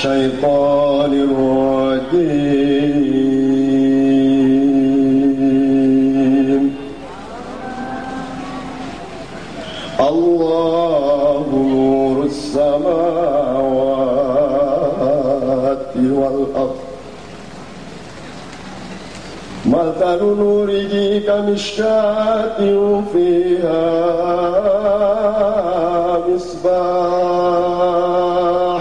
الشيطان الرجيم الله نور السماوات والأرض مثل نوره كمشكاة فيها مصباح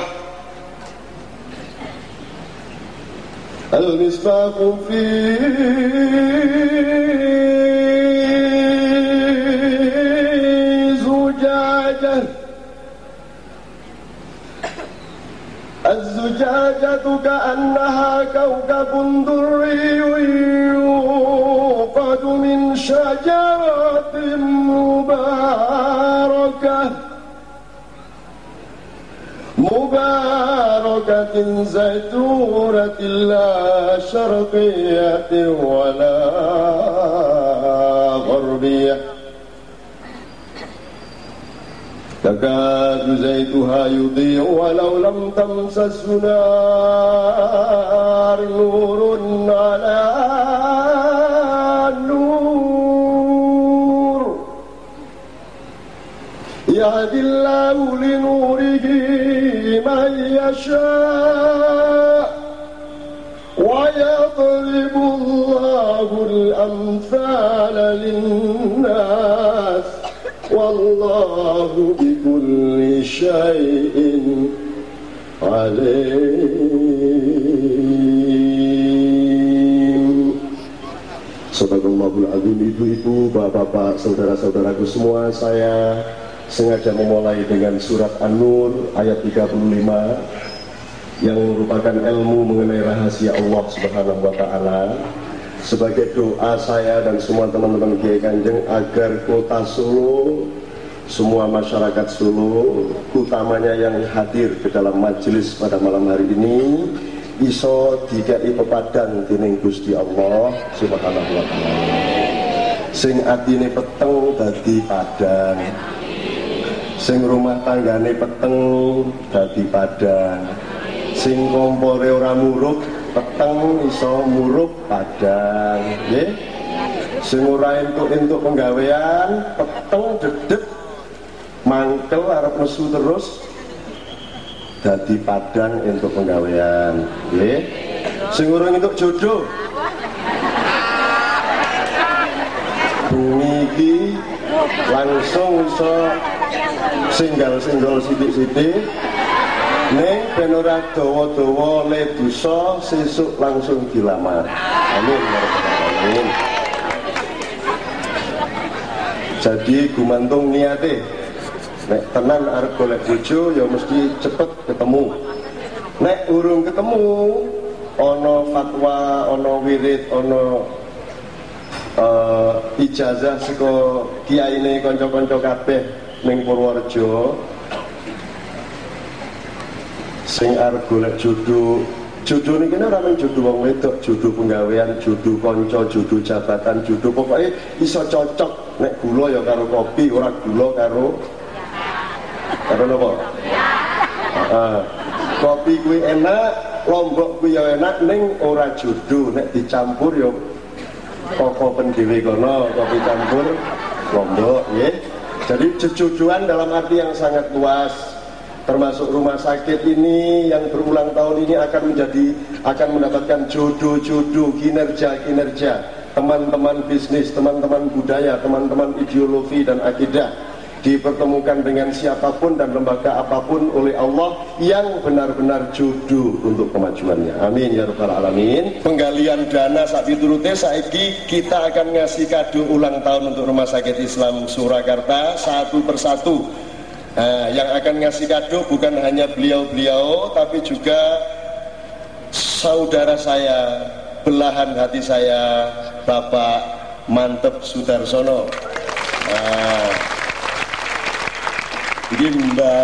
المصباح في زجاجة الزجاجة كأنها كوكب دري يوقد من شجرة مباركة زيتونة لا شرقية ولا غربية تكاد زيتها يضيء ولو لم تمسسه نار نور على نور يهدي الله لنوره من يشاء ويضرب الله الأمثال للناس والله بكل شيء alim. Sadaqallahul azim. Ibu-ibu, bapak-bapak, saudara-saudaraku semua, saya sengaja memulai dengan surat An-Nur ayat 35 yang merupakan ilmu mengenai rahasia Allah Subhanahu wa taala sebagai doa saya dan semua teman-teman Kiai Kanjeng agar kota Solo, semua masyarakat Solo, utamanya yang hadir ke dalam majelis pada malam hari ini, iso dikai pepadang dening Gusti Allah Subhanahu wa taala. Sing atine peteng dadi padang, sing rumah tanggane peteng dadi padang, sing kompore ora muruk peteng iso muruk padang, nggih. Sing ora entuk penggawean peteng dedeg mangkel arep nesu terus dadi padang entuk penggawean, nggih. Sing urung entuk jodoh bengi iki langsung iso singgal-singgal sithik-sithik ning ben ora dawa-dawa le dosa sesuk langsung dilamar. Amin ya rabbal alamin. Jadi gumantung niate nek tenan arep golek bojo ya mesti cepet ketemu. Nek urung ketemu ana fatwa, ana wirid, ana ijazah saka kiyaine kanca-kanca kabeh ning Purworejo sing arep golek jodoh. Jodoh niki ora mung jodoh wong wedok, jodoh penggawean, jodoh kanca, jodoh jabatan, jodoh pokoke iso cocok. Nek gula ya karo kopi, ora gula karo napa? Kopi kuwi enak, lombok kuwi ya enak ning ora jodoh. Nek dicampur ya koko pendhewe kono, kopi campur lombok, nggih. Jadi jodohan dalam arti yang sangat luas. Termasuk rumah sakit ini yang berulang tahun ini akan mendapatkan jodoh-jodoh, kinerja-kinerja, teman-teman bisnis, teman-teman budaya, teman-teman ideologi dan akidah dipertemukan dengan siapapun dan lembaga apapun oleh Allah yang benar-benar jodoh untuk kemajuannya. Amin ya rabbal alamin. Penggalian dana sak piturute saiki kita akan ngasih kado ulang tahun untuk Rumah Sakit Islam Surakarta satu persatu. Nah, yang akan ngasih kado bukan hanya beliau-beliau, tapi juga saudara saya, belahan hati saya, Bapak Mantep Sudarsono. Nah, jadi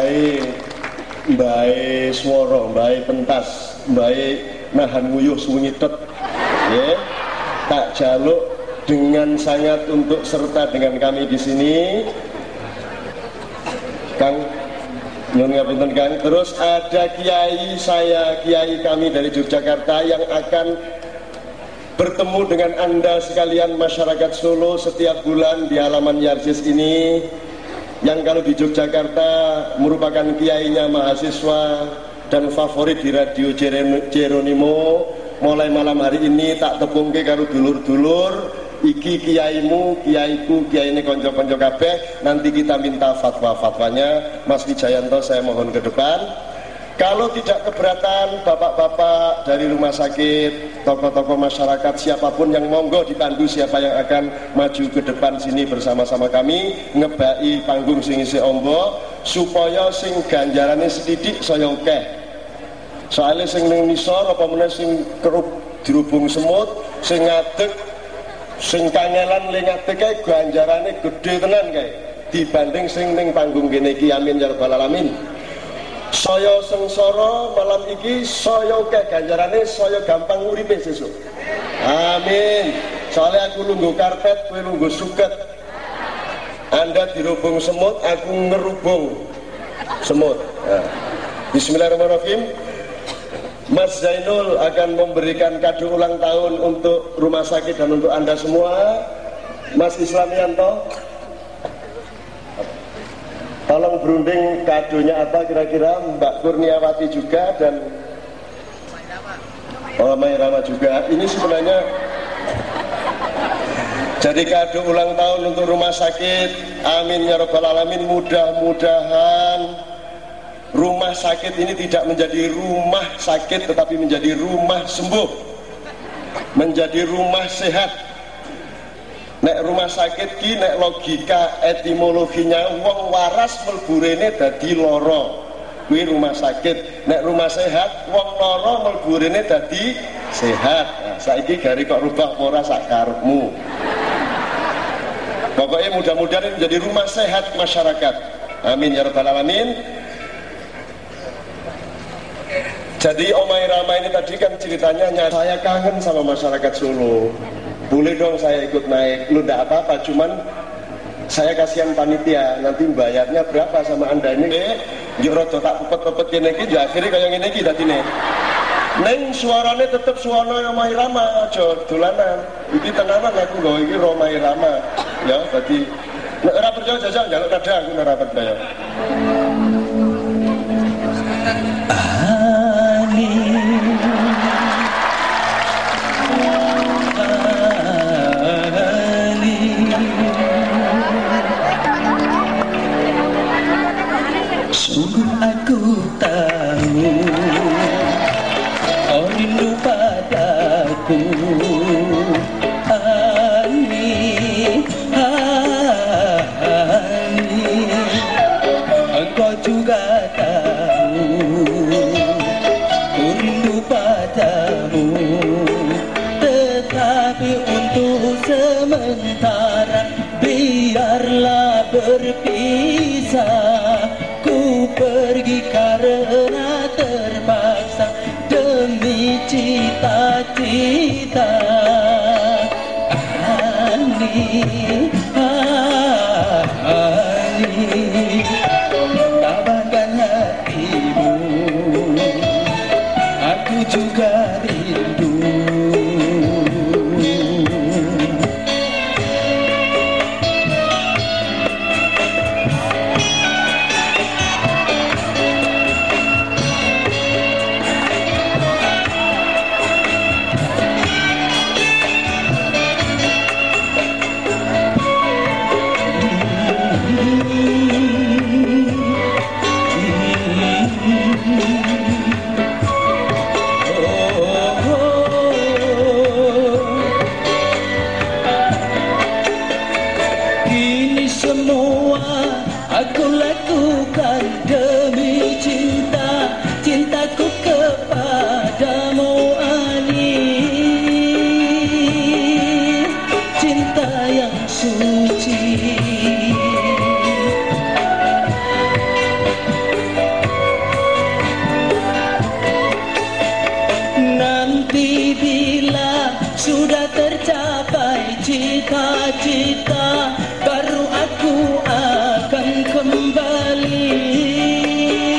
mbae swara, mbae pentas, mbae nahan nguyuh suwengi tet. Ya, tak jaluk dengan sangat untuk serta dengan kami di sini. Kang Nyun ngapunten Kang. Terus ada kiai saya, kiai kami dari Yogyakarta yang akan bertemu dengan Anda sekalian masyarakat Solo setiap bulan di halaman Yarjis ini, yang kalau di Yogyakarta merupakan kiainya mahasiswa dan favorit di Radio Jeronimo. Mulai malam hari ini tak tepungke karo dulur-dulur, iki kiaimu, kiaiku, kiai ini konco-konco kabeh. Nanti kita minta fatwa-fatwanya. Mas Wijayanto saya mohon ke depan. Kalau tidak keberatan bapak-bapak dari rumah sakit, tokoh-tokoh masyarakat, siapapun yang monggo dipandu siapa yang akan maju ke depan sini bersama-sama kami ngebai panggung sing isi ombo supaya sing ganjarane sedidik saya akeh. Soalnya sing ning nisor apa meneh sing kerup dirubung semut, sing ngadeg, sing kangelan le ngadeg kae ganjarane gede tenan kae dibanding sing ning panggung kene iki. Amin ya rabbal alamin. Saya sengsara malam iki, saya akeh ganjarane, saya gampang uripe sesuk. Amin. Soalnya aku lungguh karpet, kowe lungguh suket. Anda dirubung semut, aku ngerubung semut. Nah. Bismillahirrahmanirrahim. Mas Zainul akan memberikan kado ulang tahun untuk rumah sakit dan untuk Anda semua. Mas Islamianto, tolong berunding kadonya apa kira-kira. Mbak Kurniawati juga dan Mairama juga. Ini sebenarnya jadi kado ulang tahun untuk rumah sakit. Amin ya rabbal alamin. Mudah-mudahan rumah sakit ini tidak menjadi rumah sakit, tetapi menjadi rumah sembuh, menjadi rumah sehat. Nek rumah sakit ki nek logika etimologinya wong waras mleburene dadi loro, kuwi rumah sakit. Nek rumah sehat wong loro mleburene dadi sehat. Nah, saiki gari kok rubah ora sak karepmu. Pokoknya mudah-mudahan ini menjadi rumah sehat masyarakat. Amin ya rabbal alamin. Jadi Omai Rama ini tadi kan ceritanya, saya kangen sama masyarakat Solo. Boleh dong saya ikut naik. Lu enggak apa-apa, cuman saya kasihan panitia. Nanti bayarnya berapa sama Anda ini? Yo rada tak pepet-pepet kene iki, yo akhire kaya ngene iki dadine. Neng suarane tetep suara Omai Rama, aja dolanan. Iki tenanan aku lho, iki Omai Rama. Ya, dadi nek ora percaya jajal njaluk nada aku ora percaya. Sungguh aku tahu kau rindu padaku, Ani, Ani. Engkau juga tahu ku rindu padamu, tetapi untuk sementara biarlah berpisah. Pergi karena terpaksa demi cita-cita. Ani, Ani, tabahkan hatimu, aku juga rindu. Cita-cita baru aku akan kembali.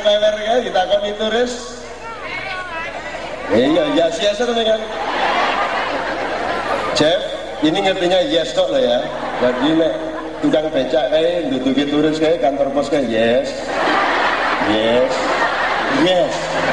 lewer kae ditakoni turis. Iya, yes kan. Chef, ini ngertinya yes tok lah ya. Jadi nek tukang becak kae nduduki turis kae kantor pos kae yes. Yes. Yes.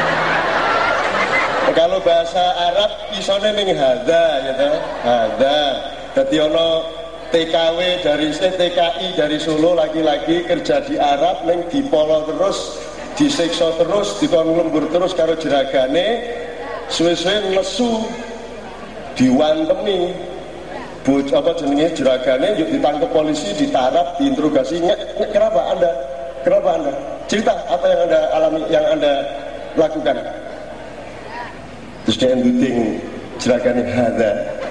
Kalau bahasa Arab isone ning hadza ya ta. Hadza. Dadi ana TKW dari TKI dari Solo lagi-lagi kerja di Arab ning dipolo terus, disiksa terus, dikon lembur terus karo jeragane, suwe-suwe lesu, diwantemi. Apa jenenge jeragane yuk ditangkap polisi, ditarap, diinterogasi. Kenapa Anda? Cerita apa yang Anda alami, yang Anda lakukan? Terus dia ending jeragane hadza.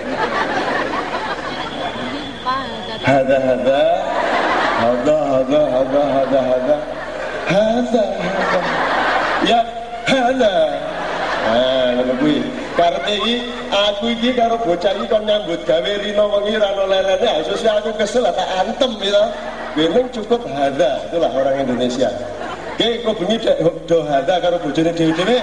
Ya hadza. Ngono kuwi. Karepe iki aku iki karo bocah iki kon nyambut gawe rino wengi ra ono lelene, sesuk aku kesel tak antem ya. Memang cukup hadza, itulah orang Indonesia. Oke, kok bunyi do hadza karo bojone dhewe-dhewe.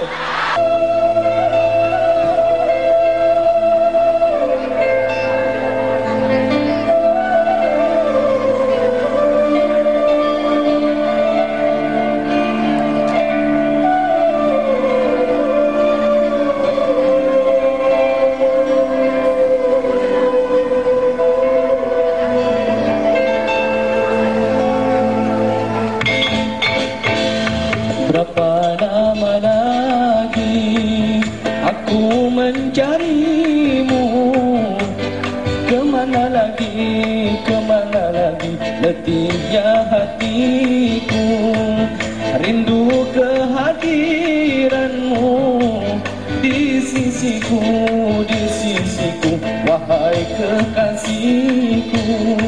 Berapa lama lagi aku mencarimu, kemana lagi letihnya hatiku, rindu kehadiranmu di sisiku, wahai kekasihku.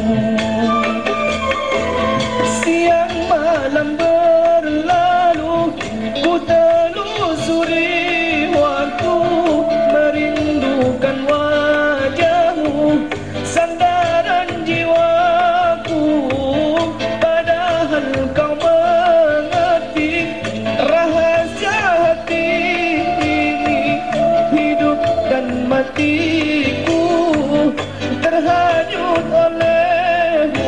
Siang malam berlalu, ku telusuri waktu, merindukan wajahmu, sandaran jiwaku. Padahal kau mengerti rahasia hati ini, hidup dan matiku terhanyut olehmu.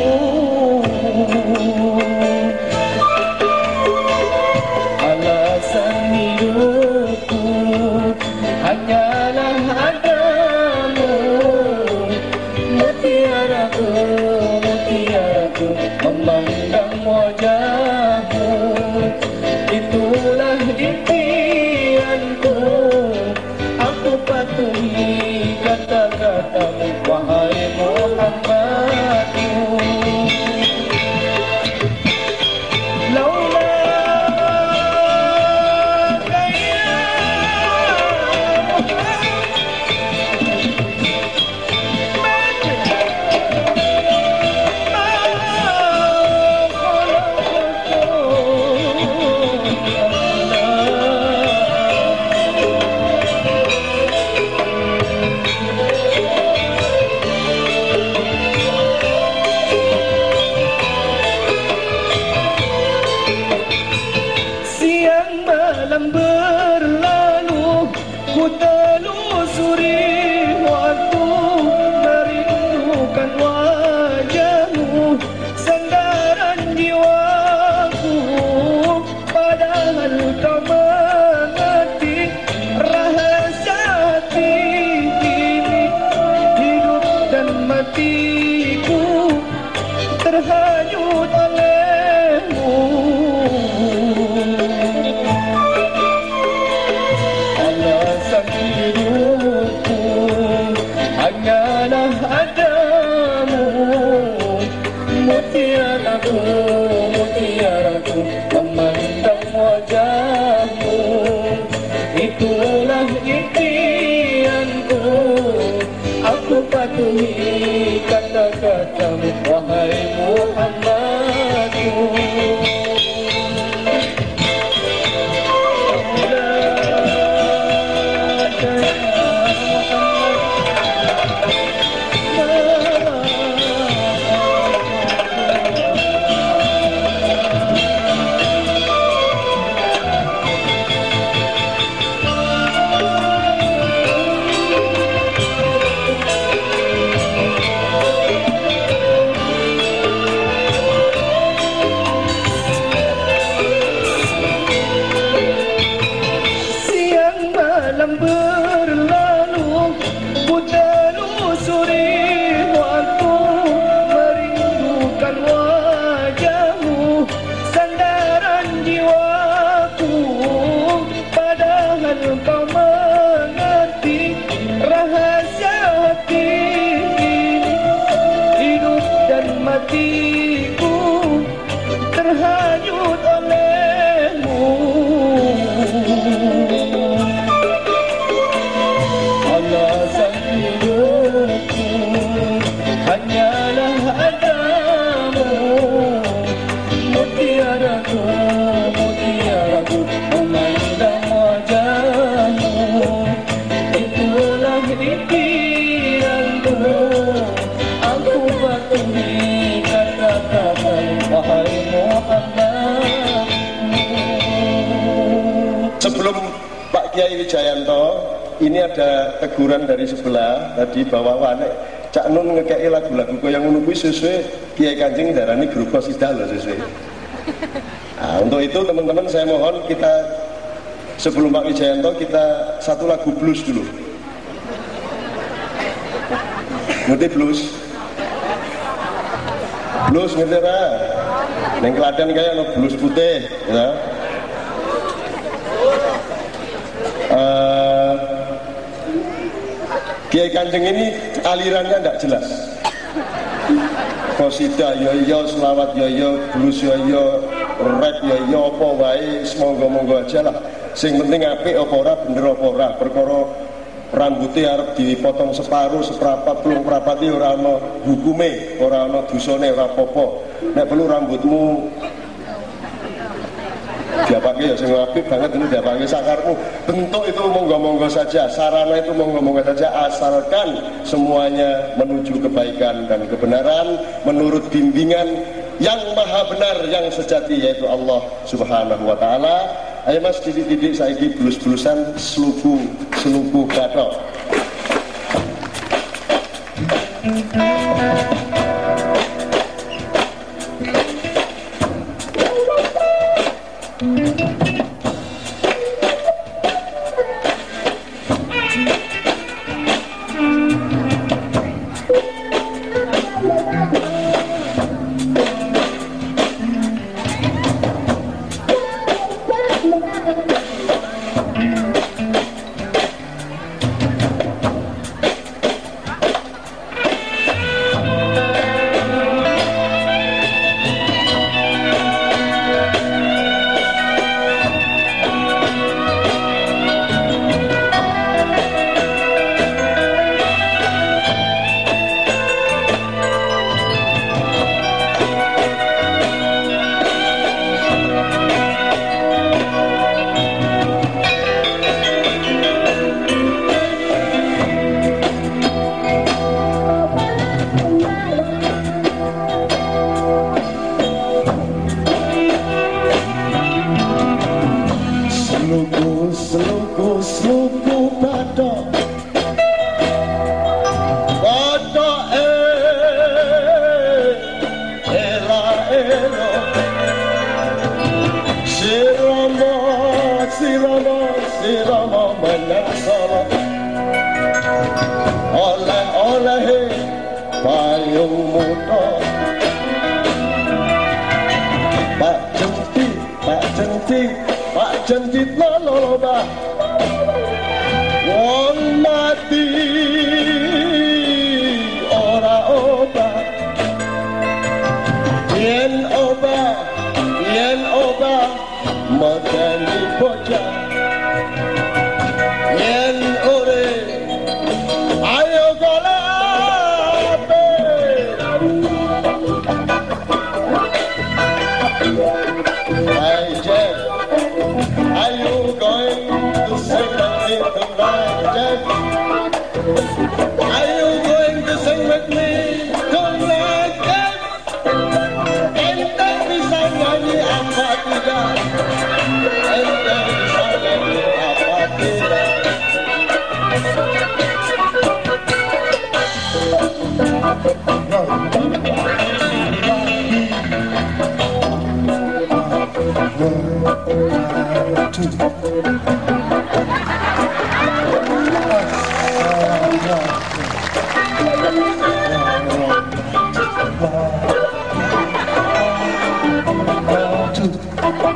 Alasan hidupku hanyalah adamu, mutiaraku, memandang wajahmu. Itulah impianku, aku patuhi kata-katamu, wahai Muhammadku. Malam berlalu, ku telusuri waktu, merindukan wajahmu, sandaran jiwaku. Padahal kau mengerti rahasia hati ini, hidup dan matiku terhanyut olehmu. Hidupku hanyalah adamu, mutiaraku, memandang wajahmu. jiwaku, padahal kau mengerti rahasia hati ini. Hidup dan matiku terhanyut olehmu. Alasan hidupku hanyalah adamu. Mutiaraku, mutiaraku memandang wajahmu. Itulah impianku, aku patuhi kata-kata wahai Muhammad. Sebelum Pak Kiai Wijayanto, ini ada teguran dari sebelah tadi bahwa wane Cak Nun ngekei lagu-lagu yang ngono kuwi sesuai Kiai Kanjeng darani grup qasidah lho sesuai. Nah, untuk itu teman-teman saya mohon kita sebelum Pak Wijayanto kita satu lagu blues dulu. Ngerti blues? Blues ngerti ra? Neng Klaten kayak ono blues putih, ya. Kiai Kanjeng ini alirannya tidak jelas. Qasidah yo, selawat yo, blues yo, rap yo, apa wae, monggo-monggo aja lah. Sing penting apik apa ora, bener apa ora. Perkara rambutnya arep dipotong separuh, seprapat, telung prapat iki ora ana hukume, ora ana dosane, ora apa-apa. Nek perlu rambutmu diapake ya sing apik banget ini diapake sakarmu. Bentuk itu monggo-monggo saja, sarana itu monggo-monggo saja, asalkan semuanya menuju kebaikan dan kebenaran menurut bimbingan yang maha benar yang sejati yaitu Allah Subhanahu wa taala. Ayo Mas didik-didik saiki blus-blusan seluku bathok.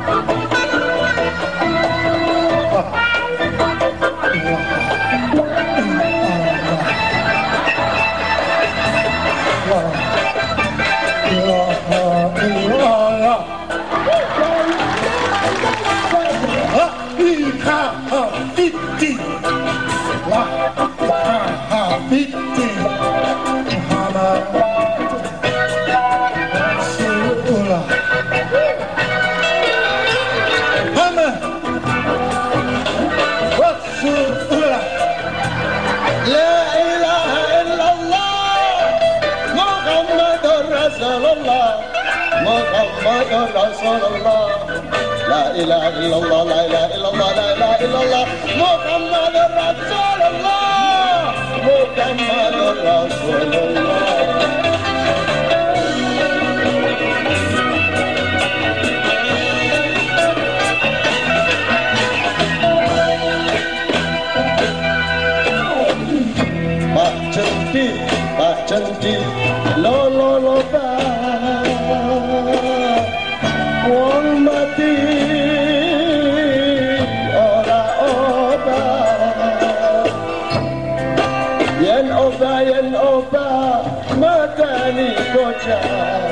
Rasulullah, la ilaha illallah, la ilaha illallah, la ilaha illallah, Muhammadur Rasulullah, Muhammadur Rasulullah. Pak Cendi, lo ba. Wong mati ora obat, yen obat matani bocah,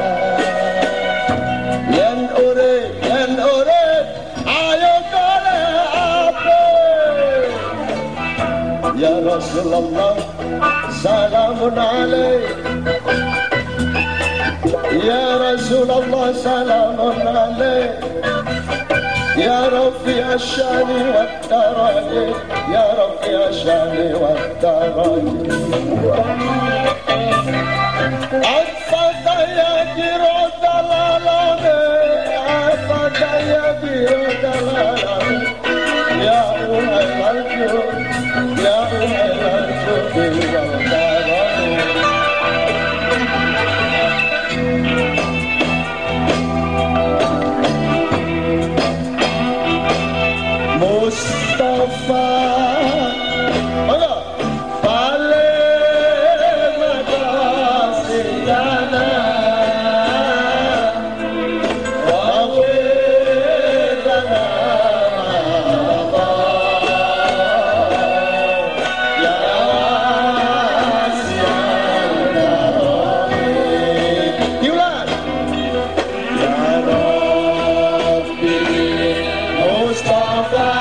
yen urip ayo kale ape. Ya Rasulullah salamun alaik, ya Rasulullah salamun alaik, ya Rabbi asyani wa tarani, ya Rabbi asyani wa tarani. Asfaka ya kiro dalalane, asfaka ya kiro dalalane, ya Umay Lanjur, ya Umay Lanjur tinggal tarani. Mustafa paling makasihana wawedana ya siana Yulan ya Rabbi Mustafa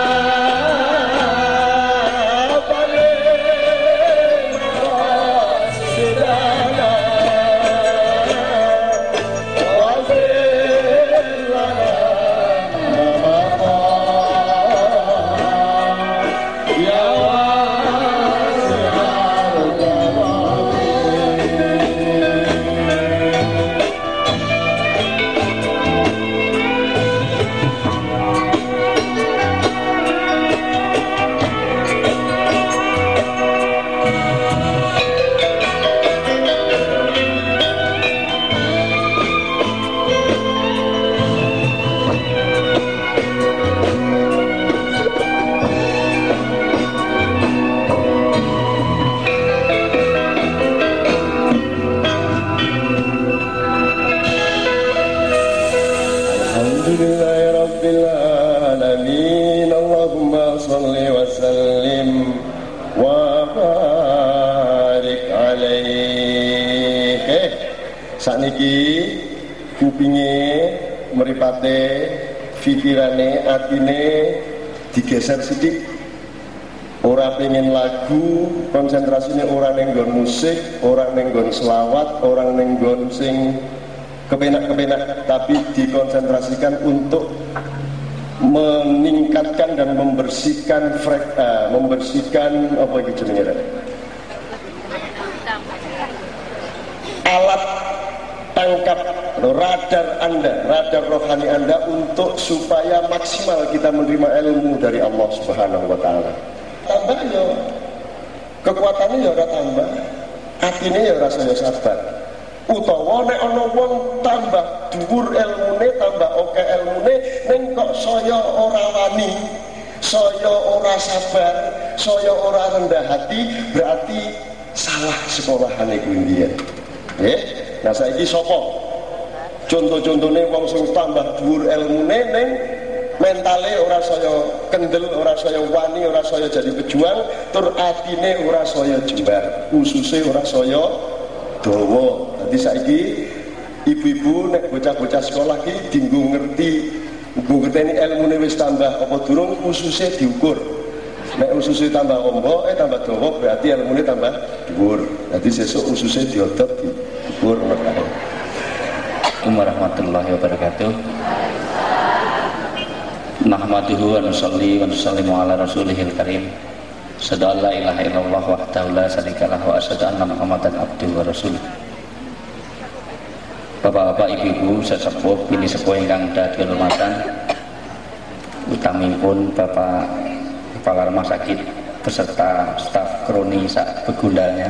Alhamdulillahirrabbilalamin. Allahumma salli wa sallim wa barik alaih. Sakniki kupinge mripate pikirane atine digeser sithik. Ora pengen lagu, konsentrasinya orang ning nggon musik, orang ning nggon selawat, orang ning nggon sing kepenak-kepenak, tapi dikonsentrasikan untuk meningkatkan dan membersihkan apa gitu jenenge, alat tangkap radar Anda, radar rohani Anda, untuk supaya maksimal kita menerima ilmu dari Allah Subhanahu wa taala. Tambah yo kekuatannya ya ora tambah, atine ya ora saya sabar. Utawa nek ana wong tambah dhuwur ilmune, tambah akeh ilmune, ning kok saya ora wani, saya ora sabar, saya ora rendah hati, berarti salah sekolahane kuwi ndiyen. Nggih. Nah saiki sapa? Contoh-contohnya wong sing tambah dhuwur ilmune ning mentale ora saya kendel, ora saya wani, ora saya jadi pejuang, tur atine ora saya jembar, ususe ora saya dawa. Dadi saiki ibu-ibu nek bocah-bocah sekolah ki dinggo ngerteni ilmune wis tambah apa durung, ususe diukur. Nek ususe tambah ombo, tambah dawa berarti ilmune tambah dhuwur. Dadi sesuk ususe diodot diukur ngono kae. Assalamualaikum warahmatullahi wabarakatuh. Nahmaduhu wa nusalli wa nusallimu ala rasulihil karim. Asyhadu an la ilaha illallah wahdahu la syarikalah wa asyhadu anna Muhammadan abduhu wa rasuluh. Bapak-bapak, ibu-ibu, sesepuh, bini sepuh ingkang dadi hormatan, utamipun Bapak Kepala Rumah Sakit beserta staf kroni sak begundalnya,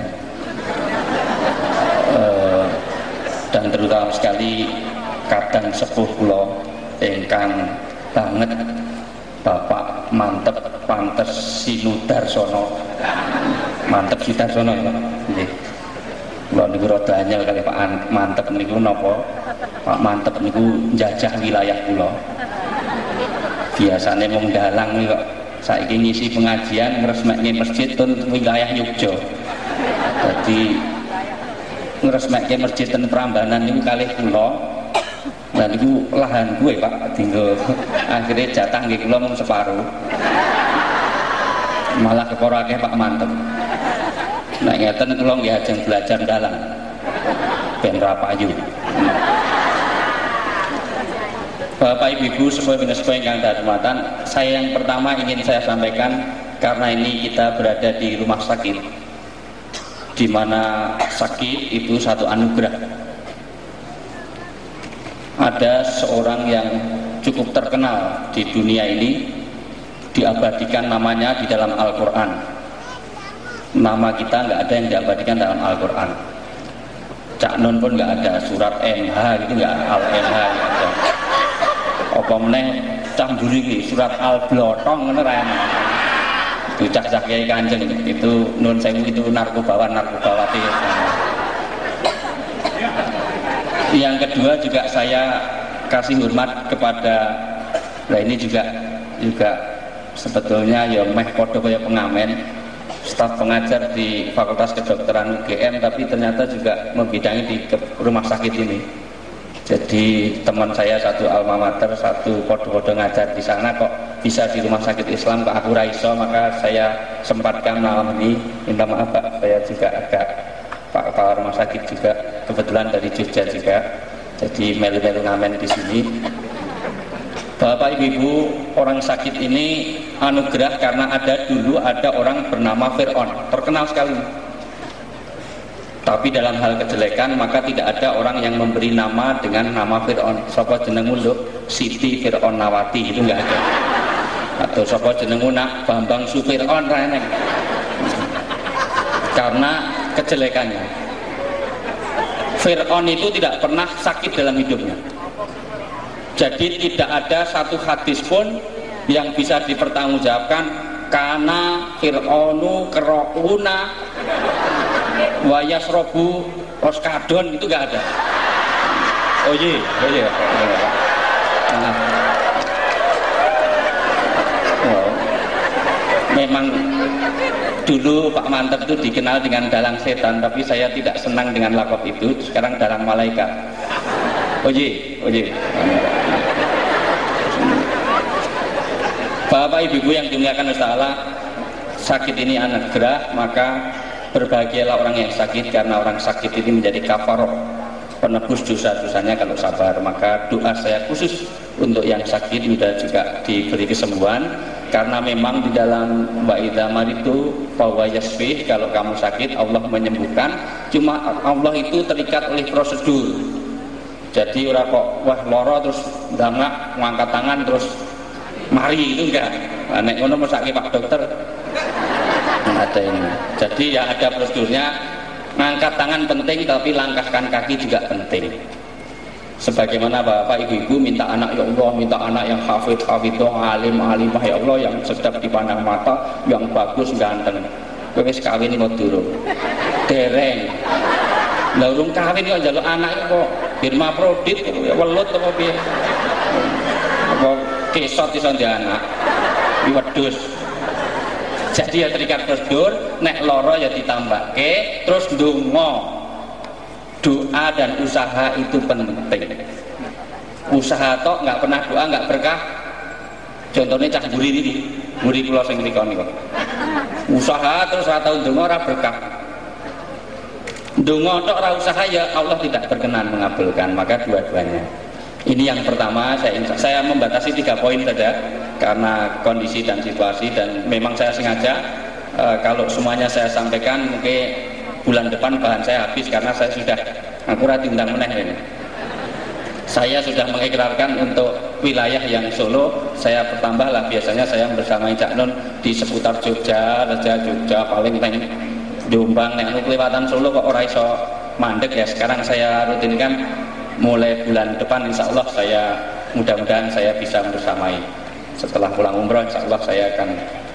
dan terutama sekali kadang sepuh kula ingkang banget Bapak Mantep Pantes Sinudarsono. Mantep Sinudarsono nggih. Kula niku rada anyel kali Pak Mantep niku napa? Pak Mantep niku njajah wilayah kula. Biasane mung dalang kok saiki ngisi pengajian ngresmekke masjid ten wilayah Yogya. Dadi ngresmekke masjid ten Prambanan niku kalih kula. Lah niku lahan gue Pak, tinggal akhirnya jatah nggih kula mung separuh. Malah keporo akeh Pak Mantep. Nek ngeten kula nggih ajeng belajar dalang. Ben ra payu. Bapak Ibu sepuh ingkang dihormatan, saya yang pertama ingin saya sampaikan karena ini kita berada di rumah sakit, di mana sakit itu satu anugerah. Ada seorang yang cukup terkenal di dunia ini, diabadikan namanya di dalam Al-Quran. Nama kita nggak ada yang diabadikan dalam Al-Quran. Cak Nun pun nggak ada, surat MH gitu nggak, Al-MH nggak ada. Apa meneh camburi surat Al-Blotong ngono ra ana. Itu cak-cak Kyai Kanjeng itu Nun Sewu itu narkobawati. Yang kedua juga saya kasih hormat kepada, nah ini juga sebetulnya ya meh padha kaya pengamen, staf pengajar di Fakultas Kedokteran UGM, tapi ternyata juga membidangi di rumah sakit ini. Jadi teman saya satu alma mater, satu podo-podo ngajar di sana, kok bisa di rumah sakit Islam kok aku ra iso, maka saya sempatkan malam ini. Minta maaf Pak, saya juga agak Pak Kepala Rumah Sakit juga kebetulan dari Jogja juga, jadi melu-melu ngamen di sini. Bapak Ibu, orang sakit ini anugerah karena dulu ada orang bernama Fir'aun, terkenal sekali. Tapi dalam hal kejelekan maka tidak ada orang yang memberi nama dengan nama Fir'aun. Sapa jenengmu lho Siti Fir'aun Nawati, itu enggak ada. Atau sapa jenengmu nak Bambang Supir'aun ra enek. Karena kejelekannya. Fir'aun itu tidak pernah sakit dalam hidupnya. Jadi tidak ada satu hadis pun yang bisa dipertanggungjawabkan karena Fir'aunu kerokuna wayasrobu oskadon, itu enggak ada. Oh iya. Nah. Oh. Memang dulu Pak Mantep itu dikenal dengan dalang setan, tapi saya tidak senang dengan lakop itu. Sekarang dalang malaikat. Oh iya. Bapak Ibu yang dimuliakan Allah, sakit ini anugerah, maka berbahagialah orang yang sakit, karena orang sakit ini menjadi kafaroh, penebus dosa-dosanya kalau sabar. Maka doa saya khusus untuk yang sakit mudah juga diberi kesembuhan, karena memang di dalam Wa'idha maritu fahuwa yashfi, kalau kamu sakit Allah menyembuhkan. Cuma Allah itu terikat oleh prosedur. Jadi orang kok wah loro terus dangak ngangkat tangan terus mari, itu enggak. Nek ngono mesake Pak Dokter ada ini. Jadi ya ada prosedurnya. Ngangkat tangan penting, tapi langkahkan kaki juga penting. Sebagaimana Bapak Ibu minta anak, ya Allah, minta anak yang hafidh, alim, alimah, ya Allah, yang sedap dipandang mata, yang bagus, ganteng. Kowe wis kawin kok durung? Dereng. Lah urung kawin kok njaluk anak kok Birma Prodit ya welut apa piye. Apa kesot iso ndek anak. Wedhus. Jadi ya terikat berdur, nek loro ya ditambahke, terus ndonga. Doa dan usaha itu penting. Usaha tok nggak pernah doa nggak berkah. Contohnya cah buri ini, buri kula sing mriko niku. Usaha terus ora tau ndonga ora berkah. Ndonga tok ora usaha ya Allah tidak berkenan mengabulkan, maka dua-duanya. Ini yang pertama, saya membatasi 3 poin saja karena kondisi dan situasi, dan memang saya sengaja kalau semuanya saya sampaikan mungkin bulan depan bahan saya habis karena saya sudah akurat diundang meneh ini. Saya sudah mengikrarkan untuk wilayah yang Solo, saya bertambah lah, biasanya saya bersama Cak Nun di seputar Jogja, Reja Jogja paling teng Jombang, nek kelewatan Solo kok ora iso mandek ya. Sekarang saya rutinkan mulai bulan depan insya Allah saya mudah-mudahan saya bisa bersamai. Setelah pulang umroh insya Allah saya akan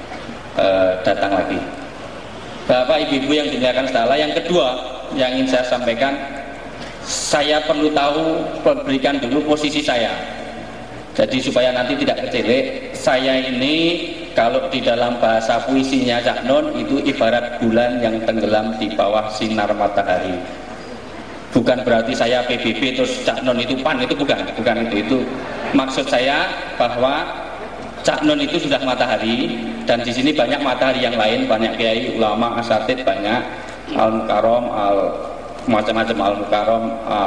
datang lagi. Bapak Ibu yang dimuliakan Allah, yang kedua yang ingin saya sampaikan, saya perlu tahu, berikan dulu posisi saya. Jadi supaya nanti tidak kecilek, saya ini kalau di dalam bahasa puisinya Cak Nun itu ibarat bulan yang tenggelam di bawah sinar matahari. Bukan berarti saya PBB terus Cak Nun itu PAN, itu bukan itu. Maksud saya bahwa Cak Nun itu sudah matahari, dan di sini banyak matahari yang lain, banyak kiai, ulama, asatid banyak, al-mukarram, macam-macam al-mukarram,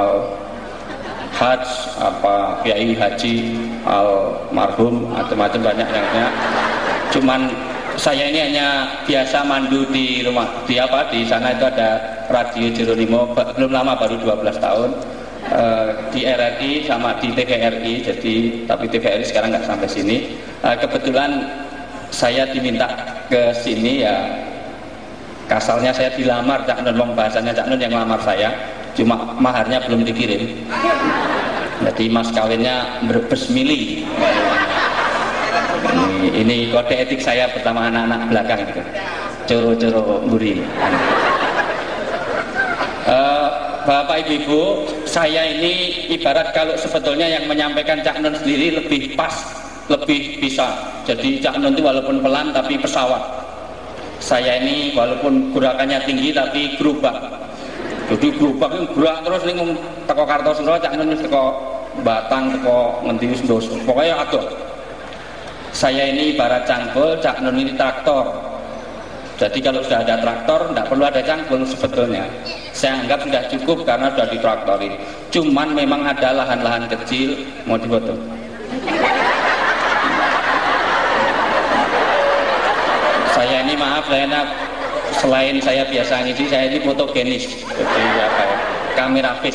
al-hajj, apa kiai haji, al-marhum, macam-macam banyak yang cuman saya ini hanya biasa mandu di rumah, di sana itu ada radio Jeronimo, belum lama baru 12 tahun, di RRI sama di TVRI, jadi tapi TVRI sekarang nggak sampai sini. Kebetulan saya diminta ke sini ya, kasalnya saya dilamar Cak Nun, bahasanya Cak Nun yang lamar saya, cuma maharnya belum dikirim, jadi mas kawinnya Brebes Mili. Ini kode etik saya pertama anak-anak belakang gitu, coro-coro buri. Bapak Ibu, saya ini ibarat kalau sebetulnya yang menyampaikan Cak Nun sendiri lebih pas, lebih bisa. Jadi Cak Nun itu walaupun pelan tapi pesawat. Saya ini walaupun gerakannya tinggi tapi gerubak. Jadi gerubak gerak terus ning teko Kartosuro, Cak Nun wis teko Batang, teko ngendi wis ndos. Pokoknya adoh. Saya ini ibarat cangkul, Cak Nun ini traktor. Jadi kalau sudah ada traktor, tidak perlu ada cangkul sebetulnya. Saya anggap sudah cukup karena sudah ditraktori. Cuman memang ada lahan-lahan kecil, mau difoto. Saya ini maaf, selain saya biasa ngisi, saya ini fotogenis. Jadi apa ya, kamerafis.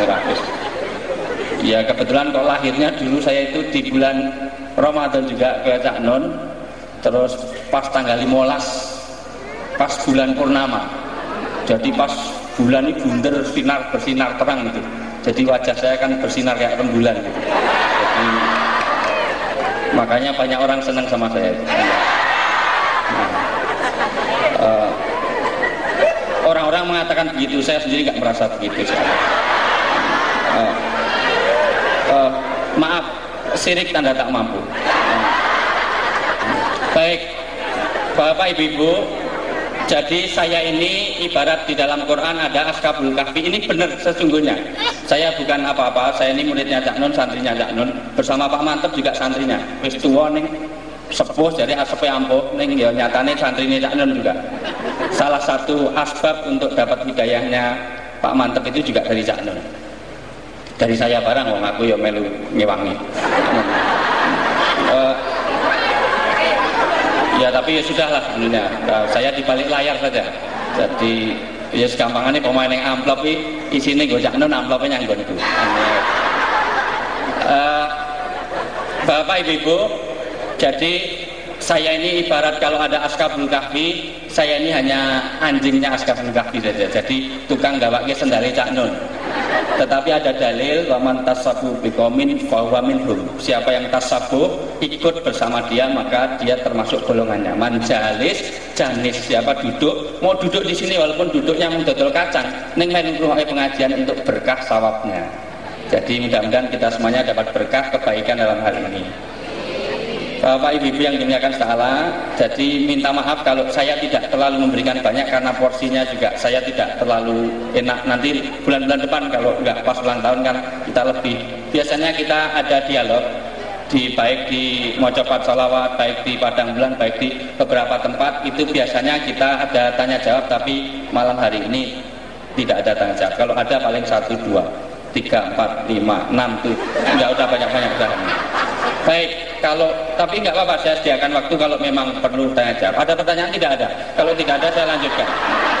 Ya kebetulan kok lahirnya dulu saya itu di bulan Ramadan juga ke Cak Nun, terus pas tanggal 15, pas bulan purnama, jadi pas bulan ini bunder bersinar terang gitu, jadi wajah saya kan bersinar kayak rembulan gitu. Jadi makanya banyak orang senang sama saya. Orang-orang mengatakan begitu, saya sendiri nggak merasa begitu sekali. Maaf, sirik tanda tak mampu. Baik, Bapak Ibu, jadi saya ini ibarat di dalam Quran ada Askabul Kahfi. Ini benar sesungguhnya. Saya bukan apa-apa, saya ini muridnya Cak Nun, santrinya Cak Nun, bersama Pak Mantep juga santrinya. Wis tuwa ning sepuh jadi asepe ampuh ning ya nyatane santrinya Cak Nun juga. Salah satu asbab untuk dapat hidayahnya Pak Mantep itu juga dari Cak Nun. Dari saya barang, wong aku ya melu ngewangi. Ya tapi ya sudahlah sebenarnya. Saya di balik layar saja. Jadi ya segampangannya pemain yang amplop isinya gue Cak Nun, amplopnya yang gue itu. Bapak Ibu, jadi saya ini ibarat kalau ada Askabul Kahfi, saya ini hanya anjingnya Askabul Kahfi saja. Jadi tukang gawake sendale Cak Nun. Tetapi ada dalil waman tasabbu biqaumin fahuwa minhum. Siapa yang tasabuh ikut bersama dia maka dia termasuk golongannya. Man jalis siapa duduk, mau duduk di sini walaupun duduknya mau dodol kacang, ning melu ngrungokke pengajian untuk berkah sawabnya. Jadi mudah-mudahan kita semuanya dapat berkah kebaikan dalam hal ini. Bapak Ibu yang dimuliakan Allah, jadi minta maaf kalau saya tidak terlalu memberikan banyak karena porsinya juga saya tidak terlalu enak. Nanti bulan-bulan depan kalau nggak pas ulang tahun kan kita lebih. Biasanya kita ada dialog baik di Mojopat Salawat, baik di Padang Bulan, baik di beberapa tempat itu biasanya kita ada tanya jawab, tapi malam hari ini tidak ada tanya jawab. Kalau ada paling 1, 2, 3, 4, 5, 6 tuh nggak udah banyak-banyak udah. Baik, kalau tapi nggak apa-apa, saya sediakan waktu kalau memang perlu tanya jawab. Ada pertanyaan? Tidak ada. Kalau tidak ada saya lanjutkan.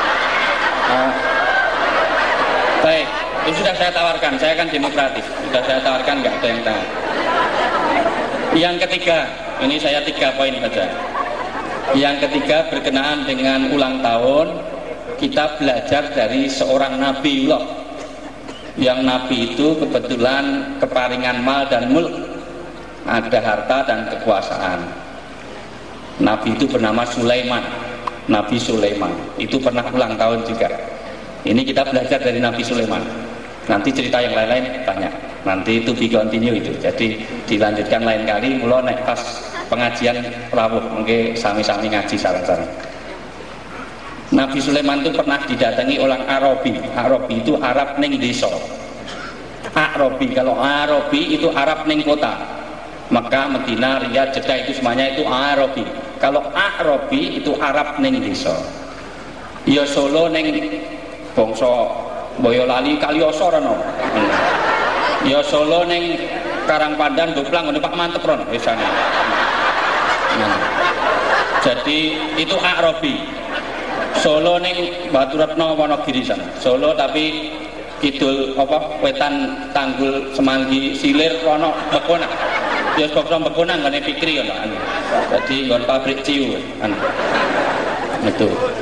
Baik, itu sudah saya tawarkan. Saya kan demokratis. Sudah saya tawarkan, nggak ada yang tanya. Yang ketiga, ini saya 3 poin saja. Yang ketiga berkenaan dengan ulang tahun, kita belajar dari seorang Nabiullah. Yang Nabi itu kebetulan keparingan mal dan mulk, ada harta dan kekuasaan. Nabi itu bernama Sulaiman, Nabi Sulaiman itu pernah ulang tahun juga. Ini kita belajar dari Nabi Sulaiman. Nanti cerita yang lain-lain banyak, nanti itu be continue itu, jadi dilanjutkan lain kali. Mula nek pas pengajian rawuh mungkin sami-sami ngaji sareng-sareng. Nabi Sulaiman itu pernah didatangi orang Arabi. Arabi itu Arab ning desa. Arabi, kalau Arabi itu Arab ning kota. Mekah, Madinah, Riyadh, Jeddah itu semuanya itu Arabi. Kalau Arabi itu Arab ning desa. Ya Solo ning bangsa Boyolali Kalioso rono. Ya Solo ning Karangpandan Goplang ngono Pak Mantep rono biasane. Jadi itu Arabi. Solo ning Baturetno Wonogiri sana. Solo tapi kidul apa wetan Tanggul Semanggi Silir rono Bekonang. Ya bangsa Bekonang ngene Fikri ya Pak. Dadi nggon pabrik ciu itu.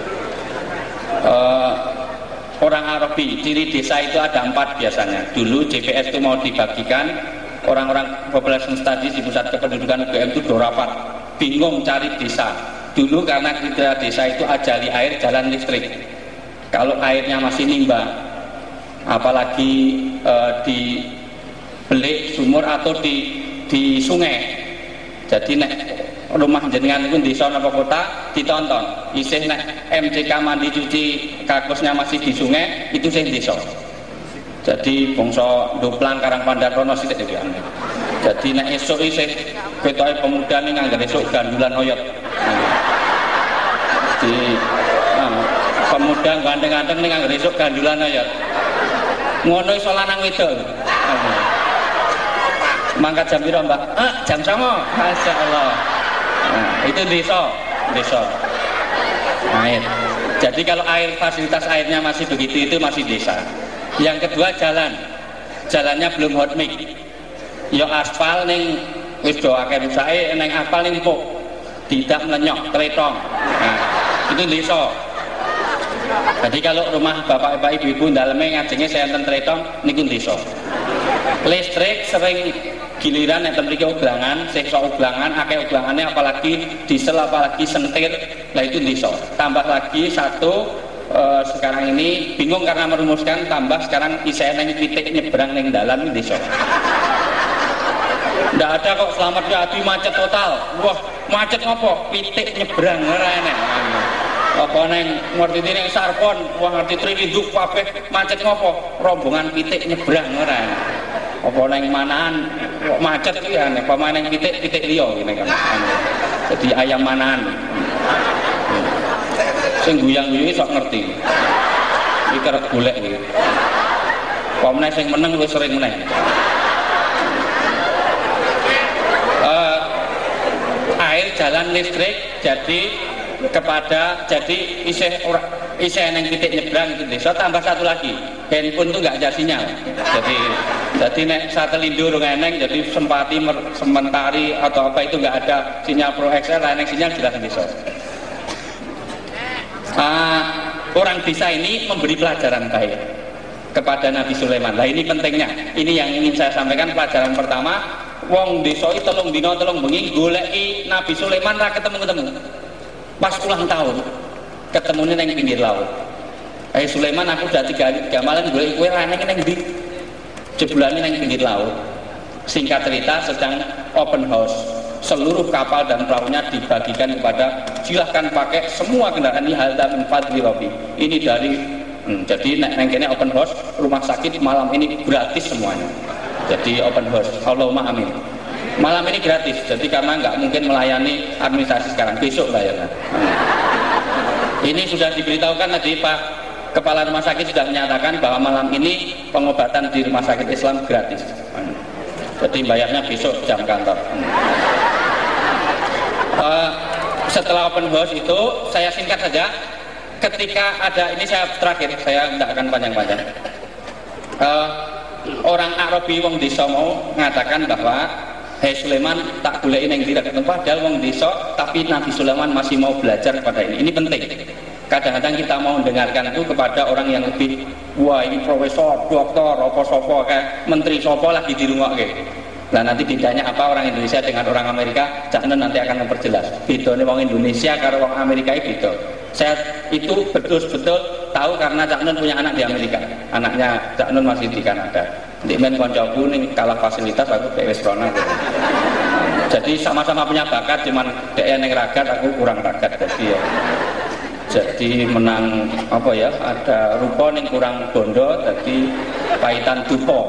Orang Arabi, ciri desa itu ada 4 biasanya. Dulu JPS itu mau dibagikan, orang-orang population studies di pusat kependudukan UGM itu dorapat, bingung cari desa. Dulu karena kriteria desa itu ajali air, jalan listrik. Kalau airnya masih nimba, apalagi di belik sumur atau di sungai. Jadi nek rumah jenengan itu desa napa kota ditonton isih nek MCK mandi cuci kakusnya masih di sungai itu sing desa. Jadi bangsa Doplang Karangpandan rono sithik iki. Jadi nek esuk isih ketoke pemuda ning nganggo esuk gandulan oyot. Jadi pemuda ganteng-ganteng ning nganggo esuk gandulan oyot. Ngono iso lanang wedok. Mangkat jam piro, Mbak? Jam 09.00. Masyaallah. Nah, itu desa. Air. Jadi kalau air fasilitas airnya masih begitu itu masih desa. Yang kedua jalan. Jalannya belum hot mix. Ya aspal ning wis do akeh rusake ning aspal ning empuk. Tidak melenyok tretong. Nah, itu desa. Jadi kalau rumah bapak-bapak ibu-ibu daleme ngajenge senten tretong niku desa. Listrik sering giliran yang mriki uglangan, seksa uglangan, akeh uglangannya apalagi diesel apalagi sentir, lah itu desa. Tambah lagi satu sekarang ini bingung karena merumuskan tambah sekarang isih nang titik nyebrang ning dalan desa. Ndak ada kok selamat hati macet total. Wah, macet ngopo? Pitik nyebrang ora enek. Apa neng ngerti ning Sarpon, wah ngerti Triwinduk kabeh macet ngopo? Rombongan pitik nyebrang ora enek. Apa neng manaan kok macet iki aneh, pamain neng pitik liya ngene kan. Jadi ayam manaan. Sing guyang-guyang sok ngerti. Iki kerep golek iki. Pamane sing meneng wis sering meneh. Air, jalan listrik, jadi isih neng titik nyebrang itu desa. Tambah satu lagi, handphone itu nggak ada sinyal. Jadi nek satelindu urung eneng, jadi sementari atau apa itu nggak ada sinyal Pro XL, eneng sinyal jelas desa. Orang desa ini memberi pelajaran baik kepada Nabi Sulaiman. Nah ini pentingnya. Ini yang ingin saya sampaikan. Pelajaran pertama, wong desa iki telung dina telung bengi goleki Nabi Sulaiman ra ketemu-ketemu. Pas ulang tahun ketemune ning pinggir laut. Sulaiman, aku udah 3 malam golek kowe ra ning ndi? jebulane nang pinggir laut. Singkat cerita sedang open house, seluruh kapal dan perahunya dibagikan kepada silahkan pakai semua kendaraan ini hadza min fadli rabbi. Ini dari jadi nang kene open house rumah sakit malam ini gratis semuanya. Jadi open house, Allahumma amin. Malam ini gratis, jadi karena nggak mungkin melayani administrasi sekarang, besok bayarnya. Ini sudah diberitahukan tadi Pak Kepala Rumah Sakit sudah menyatakan bahwa malam ini pengobatan di Rumah Sakit Islam gratis. Jadi bayarnya besok jam kantor. Setelah open house itu saya singkat saja. Ketika ada ini saya terakhir, saya tidak akan panjang-panjang. Orang Arabi wong desa mau mengatakan bahwa hei Sulaiman tak boleh ini yang tidak padahal wong desa, tapi Nabi Sulaiman masih mau belajar pada ini. Ini penting. Kadang-kadang kita mau mendengarkan itu kepada orang yang lebih wah ini profesor, doktor, sopo kayak menteri sopo lagi di rumah kayak. Nah nanti bedanya apa orang Indonesia dengan orang Amerika? Cak Nun nanti akan memperjelas. Bedanya orang Indonesia karo orang Amerika itu beda. Saya itu betul-betul tahu karena Cak Nun punya anak di Amerika. Anaknya Cak Nun masih di Kanada. Di men koncoku ning kalah fasilitas aku wis rono. Jadi sama-sama punya bakat, cuman dia yang ragat aku kurang ragat jadi ya. Jadi menang apa ya? Ada rupa ning kurang bondo, jadi paitan dupo.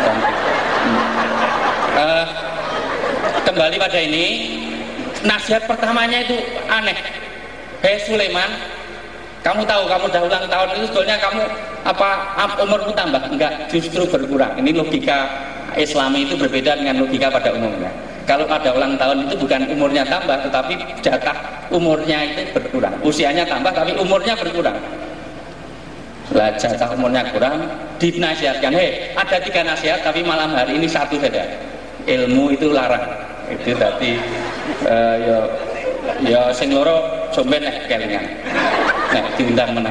Kembali pada ini, nasihat pertamanya itu aneh. Hei Sulaiman, kamu tahu kamu udah ulang tahun itu sebetulnya kamu apa umurmu tambah? Enggak, justru berkurang. Ini logika Islami itu berbeda dengan logika pada umumnya. Kalau ada ulang tahun itu bukan umurnya tambah, tetapi jatah umurnya itu berkurang. Usianya tambah, tapi umurnya berkurang. Lah jatah umurnya kurang, dinasihatkan. Hei, ada 3 nasihat, tapi malam hari ini 1 saja. Ilmu itu larang. Itu tadi ya sing loro somben nek kelingan. Nek diundang meneh.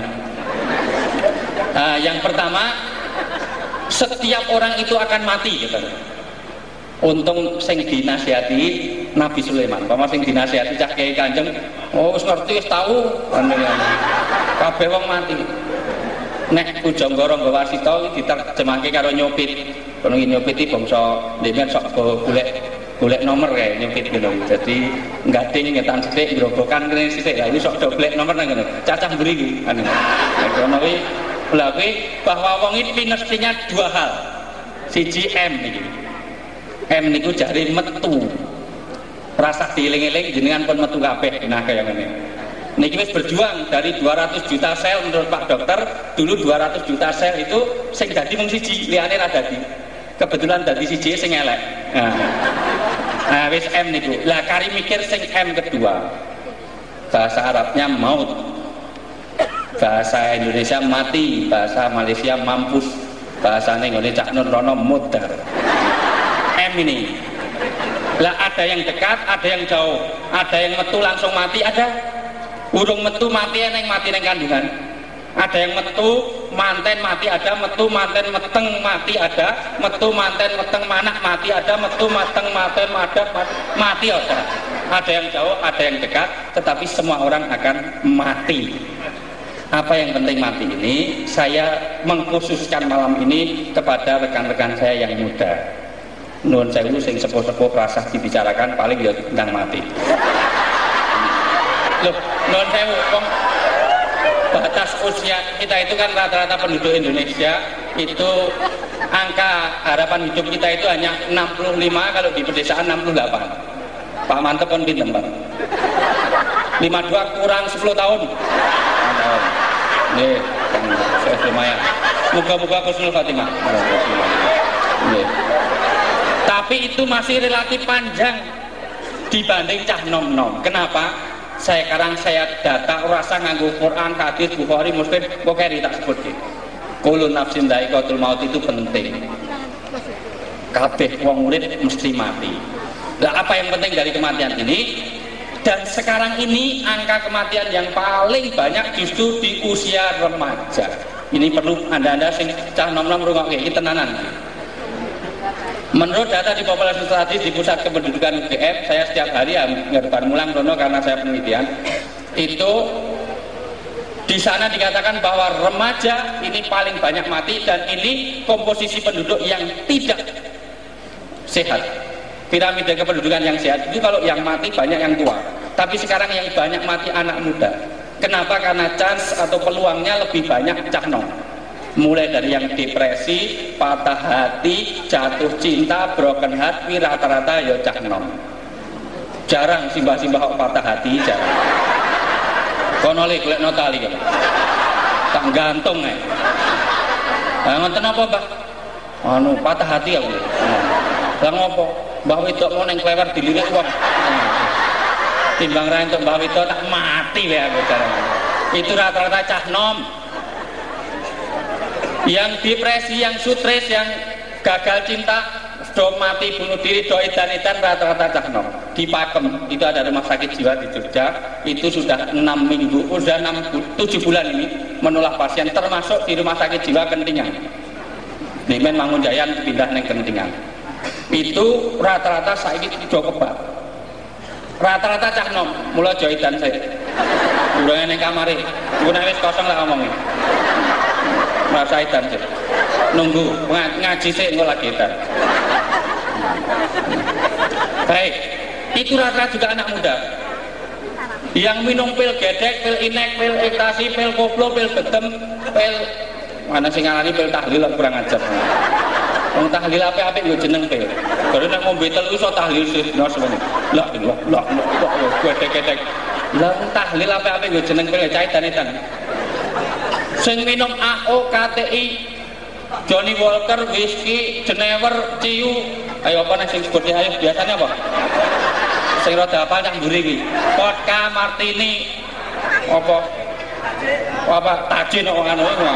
Yang pertama, setiap orang itu akan mati gitu. Untung sing dinasihati Nabi Sulaiman, pama sing dinasihati cah Kiai Kanjeng, oh wis ngerti wis tahu, kabeh wong mati. Nek Pujonggoro nggawa wasita diterjemahke karo nyopit. Kono iki nyopit iki bangsa dhewe sok golek nomor kae nyopit ngono. Jadi nggading ngetan sithik, grobokan kene sithik. Lah ini sok golek nomor nang ngono. Cacah mburi iki anu. Kono kuwi lha kuwi bahwa wong iki mestinya 2 hal. Siji M iki. M niku jare metu. Rasa dieling-eling jenengan pun metu kabeh nah kaya ngene. Niki wis berjuang dari 200 juta sel menurut Pak Dokter, dulu 200 juta sel itu sing dadi mung siji, liyane ra dadi. Kebetulan dadi siji sing elek. Nah, wis M niku. Lah kari mikir sing M kedua. Bahasa Arabnya maut. Bahasa Indonesia mati, bahasa Malaysia mampus. Bahasane ngene Cak Nur rono mudar. M ini. Lah ada yang dekat, ada yang jauh. Ada yang metu langsung mati, ada urung metu mati neng kandungan. Ada yang metu manten mati, ada metu manten meteng mati, ada metu manten meteng manak mati, ada metu mateng manten madak mati ada. Ada yang jauh, ada yang dekat, tetapi semua orang akan mati. Apa yang penting mati ini saya mengkhususkan malam ini kepada rekan-rekan saya yang muda. Nuwun sewu sing sepuh-sepuh rasah dibicarakan paling ya tentang mati. Loh, non sewu, batas usia kita itu kan rata-rata penduduk Indonesia itu angka harapan hidup kita itu hanya 65, kalau di pedesaan 68. Pak Mantep pun pinten Pak. 52 kurang 10 tahun. Nih, lumayan. Muka-muka Husnul Fatimah. Tapi itu masih relatif panjang dibanding cah nom-nom. Kenapa? Sekarang saya data rasa nganggo Quran, hadis, Bukhari, Muslim, Bukhari tak sebut gitu. Kullu nafsin dha'iqatul maut itu penting. Kabeh wong urip mesti mati. Lah apa yang penting dari kematian ini? Dan sekarang ini angka kematian yang paling banyak justru di usia remaja. Ini perlu anda-anda sing cah nom-nom rungokke iki tenanan. Menurut data di populasi statis di Pusat Kependudukan UGM, saya setiap hari ngerban mulang rono karena saya penelitian, itu Di sana dikatakan bahwa remaja ini paling banyak mati dan ini komposisi penduduk yang tidak sehat. Piramida kependudukan yang sehat itu kalau yang mati banyak yang tua. Tapi sekarang yang banyak mati anak muda. Kenapa? Karena chance atau peluangnya lebih banyak cah nom. Mulai dari yang depresi, patah hati, jatuh cinta, broken heart, rata-rata ya cah nom. Jarang simbah-simbah kok patah hati, jarang. Kono le golek notali kok. Tak gantung ae. Lah ngoten apa, Mbah? Anu patah hati aku. Lah ngopo? Mbah wedok mau ning klewer dilirik wong. Timbang ra entuk mbah wedok tak mati wae aku jarang. Itu rata-rata cah nom. Yang depresi, yang stres, yang gagal cinta, do mati bunuh diri, do edan-edan rata-rata cah nom. Di Pakem itu ada rumah sakit jiwa di Jogja, itu sudah 6 minggu, sudah 7 bulan ini menolak pasien, termasuk di rumah sakit jiwa Kentingan. Di Men Mangunjayan pindah neng Kentingan. Itu rata-rata saiki do kebak. Rata-rata cah nom, mula jo edan saya. Durane neng kamare, iku nek wis kosong lah ngomongnya. Merasa edan sih. Nunggu ngaji sih engko lagi edan. Baik, itu rata-rata juga anak muda yang minum pil gedek, pil inek, pil ekstasi, pil koplo, pil bedem, pil mana sing ngarani pil tahlil kurang ajar. Wong tahlil apik-apik yo jeneng pil. Baru nek ngombe telu iso tahlil sedina semene. Lah gedek-gedek. Lah tahlil apik-apik yo jeneng pil cah edan-edan. Sing minum AO, KTI, Johnny Walker, whisky, Jenever, Ciu, ayo apa nih sing sebut ayo biasanya apa? Sing rada apa yang mburi iki? Vodka, martini, apa tajin kok anu iku.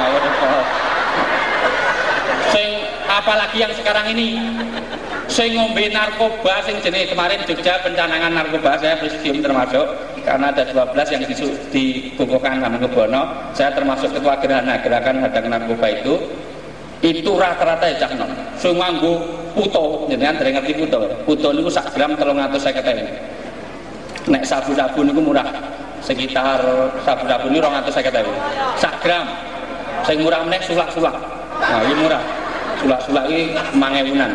Sing apalagi yang sekarang ini sing ngombe narkoba sing jenenge kemarin Jogja pencanangan narkoba saya presidium termasuk karena ada 12 yang dikukuhkan Hamengkubuwono, saya termasuk ketua gerakan hadang narkoba itu rata-rata ya cah nom. Sing nganggo puto, jenengan dereng ngerti puto. Puto niku sak gram 350.000. Nek sabu-sabu niku murah. Sekitar sabu-sabu niku 250.000. Sak gram. Sing murah meneh sulak-sulak. Nah, iki murah. Sulak-sulak iki 5.000-an.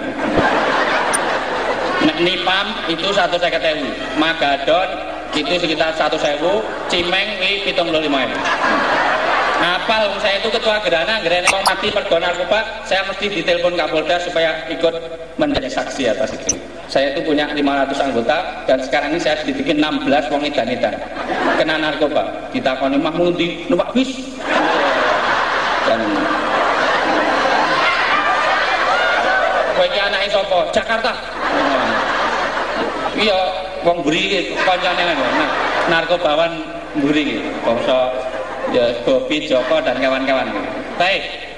Nek nipam itu 150.000. Magadon itu sekitar 1.000. Cimeng iki 75.000. Apal saya itu ketua gerana mau mati pergo narkoba, saya mesti ditelepon Kapolda supaya ikut menjadi saksi atas itu. Saya itu punya 500 anggota dan sekarang ini saya dibikin 16 wong edan-edan kena narkoba. Ditakoni mah mundi numpak bis. Dan kowe iki anake sapa? Jakarta. Iya, wong mburi iki kancane nah, narkobawan mburi iki. Bangsa ya Bobi, Joko dan kawan-kawan. Baik,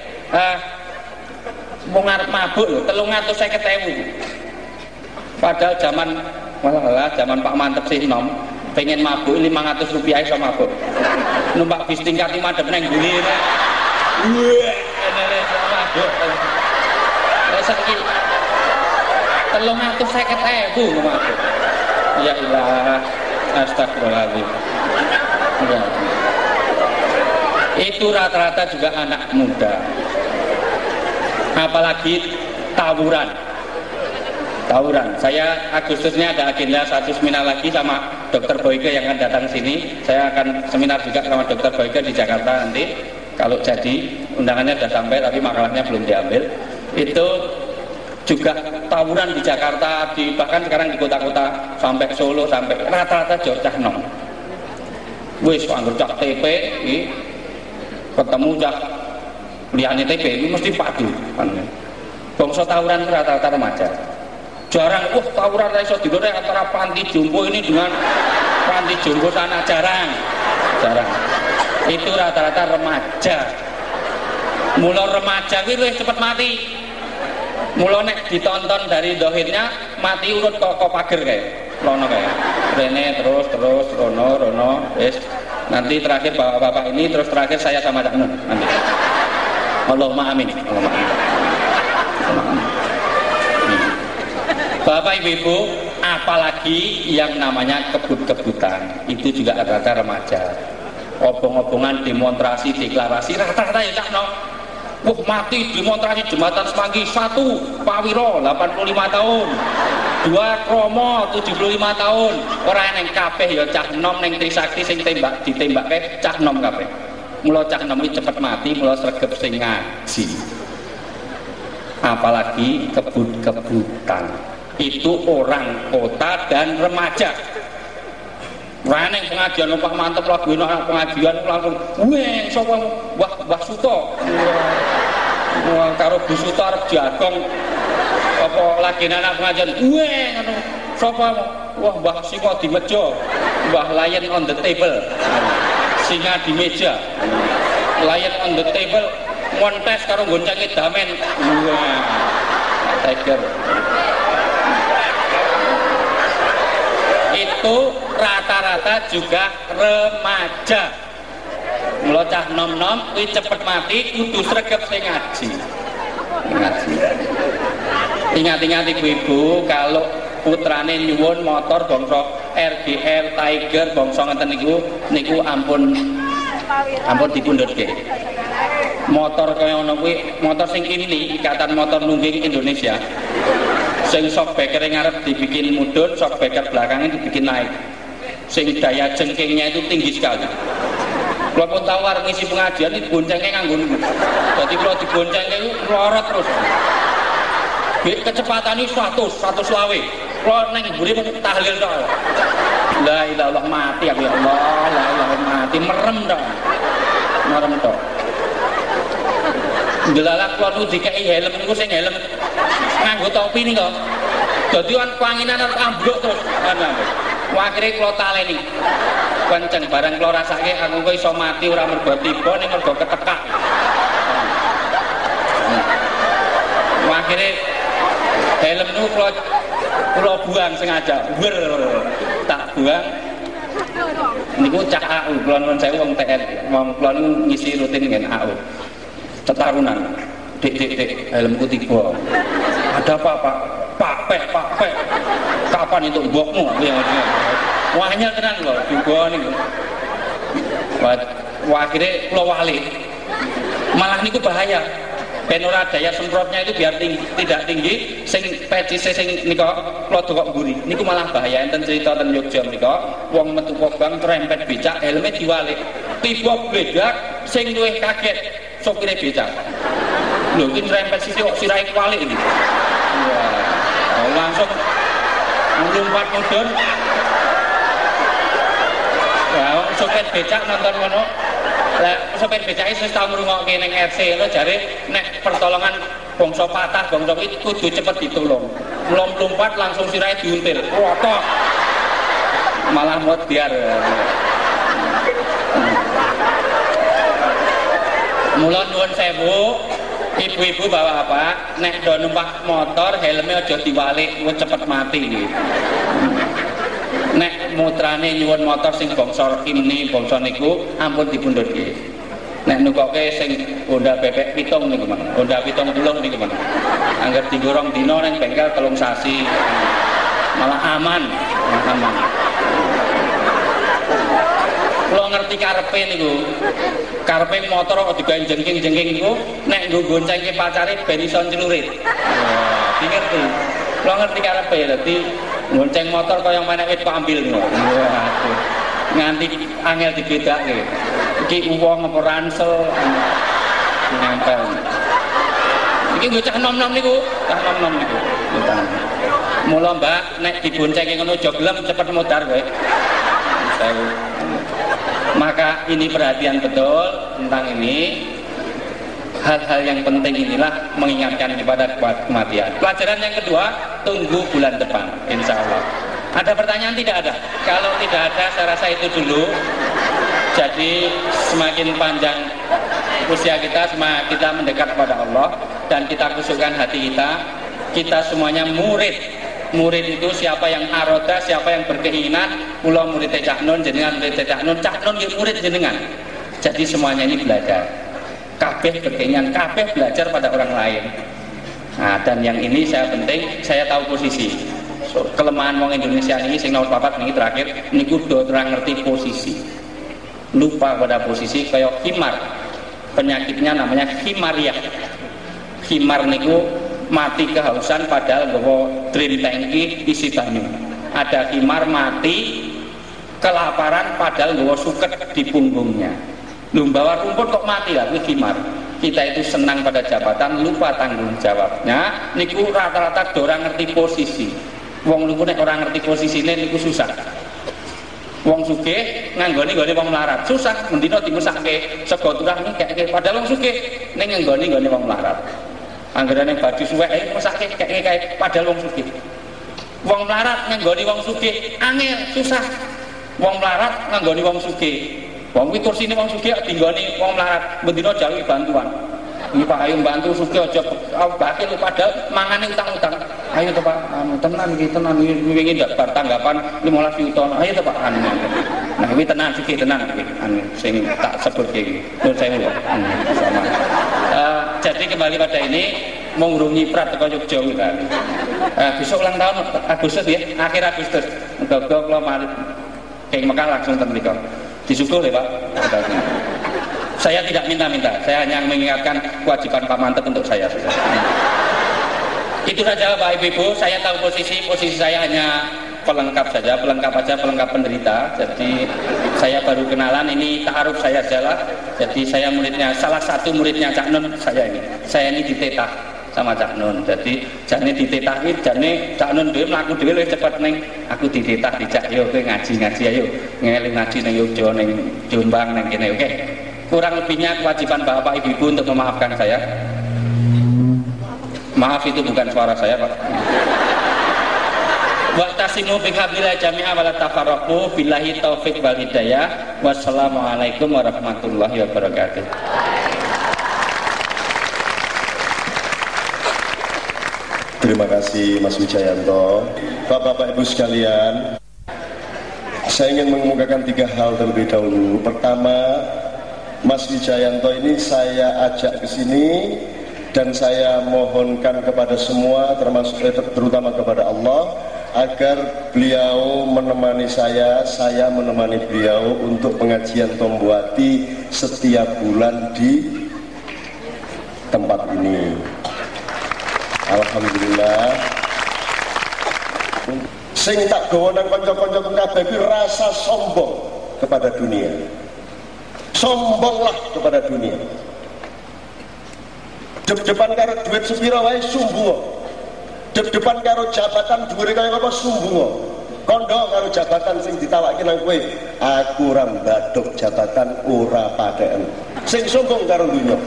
mau ngarep mabuk loh, 350.000. Padahal zaman Pak Mantep sih nom, pengen mabuk 500 rupiah iso mabuk. Numpak bis tingkat 5 madep neng buri ini. Wah, mabuk. Saiki 350.000 mabuk. Ya ilah, astagfirullahaladzim. Ya. Itu rata-rata juga anak muda, apalagi tawuran. Saya Agustusnya ada agenda satu seminar lagi sama Dr. Boyke yang akan datang sini. Saya akan seminar juga sama Dr. Boyke di Jakarta nanti. Kalau jadi undangannya sudah sampai tapi makalahnya belum diambil. Itu juga tawuran di Jakarta, bahkan sekarang di kota-kota sampai Solo sampai rata-rata cah nom. Wis anggur cah TP iki ketemu cah liyane TP ini mesti padu. Bangsa tawuran rata-rata remaja. Jarang, tawuran iso dilore antara panti jompo ini dengan panti jompo sana jarang. Itu rata-rata remaja. Mula remaja kuwi luwih cepet mati. Mula nek ditonton dari dohirnya mati urut kok pager kae. Rono kae. Rene terus rono wis. Nanti terakhir bapak-bapak ini, terus terakhir saya sama Cak Nun nanti. Allahumma amin. Bapak ibu-ibu, apalagi yang namanya kebut-kebutan, itu juga rata-rata remaja. obong-obongan demonstrasi deklarasi rata-rata ya Cak Nom. Wah mati demonstrasi jembatan Semanggi 1 Pak Wiro 85 tahun 2 Kromo 75 tahun orang yang kabeh ya Cak Nom yang Trisakti sing ditembak Cak Nom kabeh. Mula Cak Nom iki cepet mati mula sregep sing ngaji. Apalagi kebut-kebutan itu orang kota dan remaja. Rane pengajian Pak mantep lagu anak pengajian langsung weh sapa Mbah Suto. Wah karo Bu Suto arep jagong apa lagi anak pengajian weh ngono sapa wah Mbah Singa di meja Mbah Lion on the table singa di meja Lion on the table montes karo goncange damen wah tiger itu rata-rata juga remaja. Mula cah nom-nom kuwi cepet mati kudu sregep sing ngaji. Ingat-ingat ibu-ibu kalau putrane nyuwun motor bangsa RGR Tiger bangsa ngeten niku ampun dipundhutke. Motor kaya ngono kuwi motor sing ini Ikatan Motor Nungging Indonesia. Sing shock breaker ngarep dibikin mudun, shock breaker belakangnya dibikin naik. Sing daya jengkingnya itu tinggi sekali. Kalau pun tawar ngisi pengajian itu goncengnya nganggo niku. Jadi kalau digoncengnya itu lorot terus. Kecepatan ini 100 lawe. Kalau neng buri tahlil tok. La ilaha illallah mati ya Allah, la ilaha mati merem tok. Merem tok. Delalak kalau dikai helm niku sing helm nganggo topi niku. Dadi kan panginan arep ambruk terus. Akhire kula taleni. Kenceng barang kula rasake aku kok iso mati ora mergo tiba ning mergo ketekak. Akhire helm niku kula buang sengaja. Tak buang. Niku cak AU kula nuwun sewu wong TN. Wong kula niku ngisi rutin ngen AU. Tetarunan, dek, helmku tiba. Ada apa Pak Pek, kapan itu mbokmu? Wahnya tenan loh, juga nih. Wah akhirnya pulau wali, malah niku bahaya. Penora daya semprotnya itu biar tidak tinggi, sing peci sing niku pulau kok buri. Niku malah bahaya. Enten cerita ten Yogyakarta niku, wong metu kobang terempet becak, helmnya diwalik, tiba bledak, sing luwih kaget. Sopirnya becak loh ini rempet sisi kok sirai kualik ini wah langsung melompat mudun wah sopir becak nonton ngono sopir becak itu tau ngrungokke ning RC lho jare nek pertolongan bangsa patah bangsa iki kudu cepet ditolong melompat langsung sirai diuntil rotok malah muat biar Mula nuwun sewu, ibu-ibu bawa apa? Nek do numpak motor helmnya aja diwalik, cepet mati iki. Nek mutrane nyuwun motor sing bangsa kimni, bangsa niku ampun dipundhutke. Nek nukoke sing Honda bebek 7 niku men. Honda 70 niku men. Angger digorong dina ning bengkel 3 sasi. Malah aman. Kalau ngerti karepe niku, karepe motor kok digawe jengking-jengking niku, nek nggo goncengke pacare ben iso celurit. Wah, ngerti. Kalau ngerti karepe dadi gonceng motor kaya menek wit kok ambil niku. Waduh. Nganti angel dibedake. Iki wong apa ransel nempel. Iki nggo cah nom-nom niku, cah nom-nom niku. Mula Mbak nek diboncengke ngono aja gelem cepet modar kowe. Maka ini perhatian betul tentang ini. Hal-hal yang penting inilah mengingatkan kepada kematian. Pelajaran yang kedua, tunggu bulan depan insya Allah. Ada pertanyaan? Tidak ada. Kalau tidak ada saya rasa itu dulu. Jadi semakin panjang usia kita, semakin kita mendekat kepada Allah dan kita kusukkan hati kita. Kita semuanya murid. Murid itu siapa yang aroda, siapa yang berkeinginan. Kula murid Cak Nun, jenengan murid Cak Nun ya murid jenengan. Jadi semuanya ini belajar. Kabeh berkeinginan, kabeh belajar pada orang lain. Nah, dan yang ini saya penting, saya tahu posisi. So, kelemahan wong Indonesia ini sing nomor 4 ini terakhir niku do terang ngerti posisi. lupa pada posisi kayak himar. Penyakitnya namanya himariyah. Himar niku mati kehausan padahal nggawa dream tangki isi banyu. Ada himar mati kelaparan padahal nggawa suket di punggungnya. Bawa rumput kok mati lah, itu himar. Kita itu senang pada jabatan, lupa tanggung jawabnya. Niku rata-rata orang ngerti posisi. Wong niku nek orang ngerti posisine niku susah. Wong sugih nganggoni wong melarat susah. Mendino dimesake sego turah nek padahal wong sugih ning nganggoni wong melarat. Anggerane baju suwek mesake kayak padahal wong sugih. Wong melarat nganggoni wong sugih angel susah. Wong melarat nganggoni wong sugih. Wong kuwi kursine wong sugih dinggoni wong melarat, bendina jawi bantuan. Iki Pak ayo bantu sugih aja bakil padahal mangane utang-utang. Ayo to Pak, tenan iki wingi ndak bar tanggapan 15 juta. Ayo to Pak anu. Nah iki tenan sugih tenan iki anu sing tak sebut iki. Nuwun sewu ya. Sama. Jadi kembali pada ini mengrungi prat teko Jogja kan. Besok ulang tahun Agustus ya, akhir Agustus. Muga-muga kula mari keng Mekah langsung ten mriko. Disyukur ya Pak. Saya tidak minta-minta, saya hanya mengingatkan kewajiban Pak Mantep untuk saya saja. Itu saja Pak Ibu, saya tahu posisi saya hanya pelengkap saja, pelengkap penderita. Jadi saya baru kenalan, ini ta'aruf saya jalan. Jadi saya muridnya, salah satu muridnya Cak Nun, saya ini ditetah sama Cak Nun. Jadi jane ditetah iki jane Cak Nun dhewe mlaku dhewe luwih cepet ning aku ditetah dijak yo kowe ngaji ayo ngeling ngaji ning Yogya ning Jombang ning kene oke. Kurang lebihnya kewajiban Bapak Ibu untuk memaafkan saya. Maaf itu bukan suara saya Pak. Wa'tasimu bihablillah jami'a wa la tafarraqu billahi taufik wal hidayah. Wassalamualaikum warahmatullahi wabarakatuh. Terima kasih Mas Wijayanto. Bapak-bapak Ibu sekalian, saya ingin mengemukakan 3 hal terlebih dahulu. Pertama, Mas Wijayanto ini saya ajak ke sini dan saya mohonkan kepada semua, terutama kepada Allah, agar beliau menemani saya menemani beliau untuk pengajian Tombuati setiap bulan di tempat ini. Alhamdulillah. Sing tak gawa nang kanca-kanca kabeh kuwi rasa sombong kepada dunia. Sombonglah kepada dunia. Depan karo duit sepira wae sumbung. Depan karo jabatan dhuwure kaya apa sumbung. Kondo karo jabatan sing ditawake nang kowe, aku ora mbadhok jabatan ora padheken. Sing sombong karo dunya.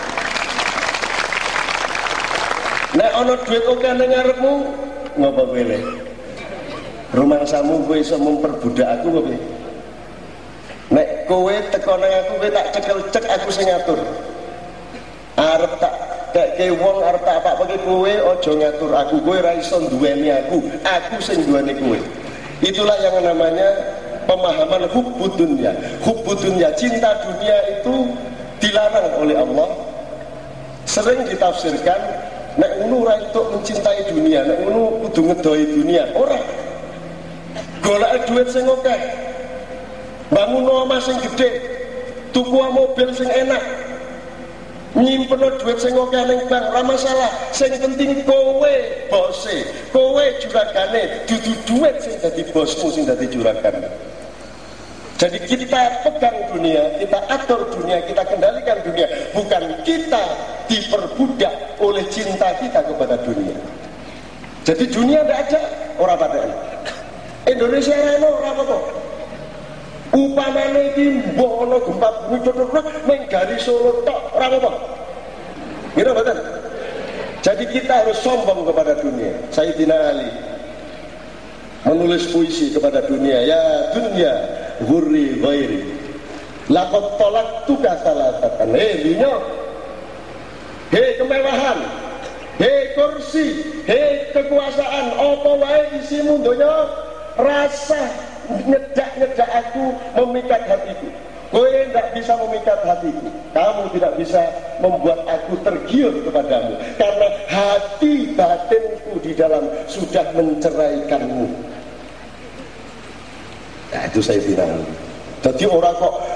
Nek ana duit oke nang ngarepmu, ngopo kowe le? Rumangsamu kowe iso memperbudak aku apa piye? Nek kowe teko nang aku kowe tak cekel-cek aku sing ngatur. Arep tak dekke wong arep tak apa-apa kowe aja ngatur aku, kowe ora iso nduweni aku sing nduweni kowe. Itulah yang namanya pemahaman hubbud dunya. Hubbud dunya, cinta dunia itu dilarang oleh Allah. Sering ditafsirkan nek ngono ora entuk mencintai dunia, nek ngono kudu ngedoi dunia. Ora. Golek duit sing akeh. Bangun omah sing gedhe. Tuku mobil sing enak. Nyimpen duit sing akeh ning bank ora masalah. Sing penting kowe bose, kowe juragane, dudu duit sing dadi bosmu, sing dadi juragan. Jadi kita pegang dunia, kita atur dunia, kita kendalikan dunia, bukan kita diperbudak oleh cinta kita kepada dunia. Jadi dunia tidak ada orang padahal. Indonesia reno ora apa-apa. Upamane iki mbok ana gempa bumi cocok ning gari Solo tok ora apa-apa. Ngira mboten? Jadi kita harus sombong kepada dunia. Sayyidina Ali menulis puisi kepada dunia, ya dunia hurri ghairi laqad talaqtuka salatatan. Dunia, hei kemewahan, hei kursi, hei kekuasaan, apa wae isimu dunia, rasa nyedak aku, memikat hatiku. Kowe tidak bisa memikat hatiku, kamu tidak bisa membuat aku tergiur kepadamu, karena hati batinku di dalam sudah menceraikanmu. Nah itu saya bilang. Jadi orang kok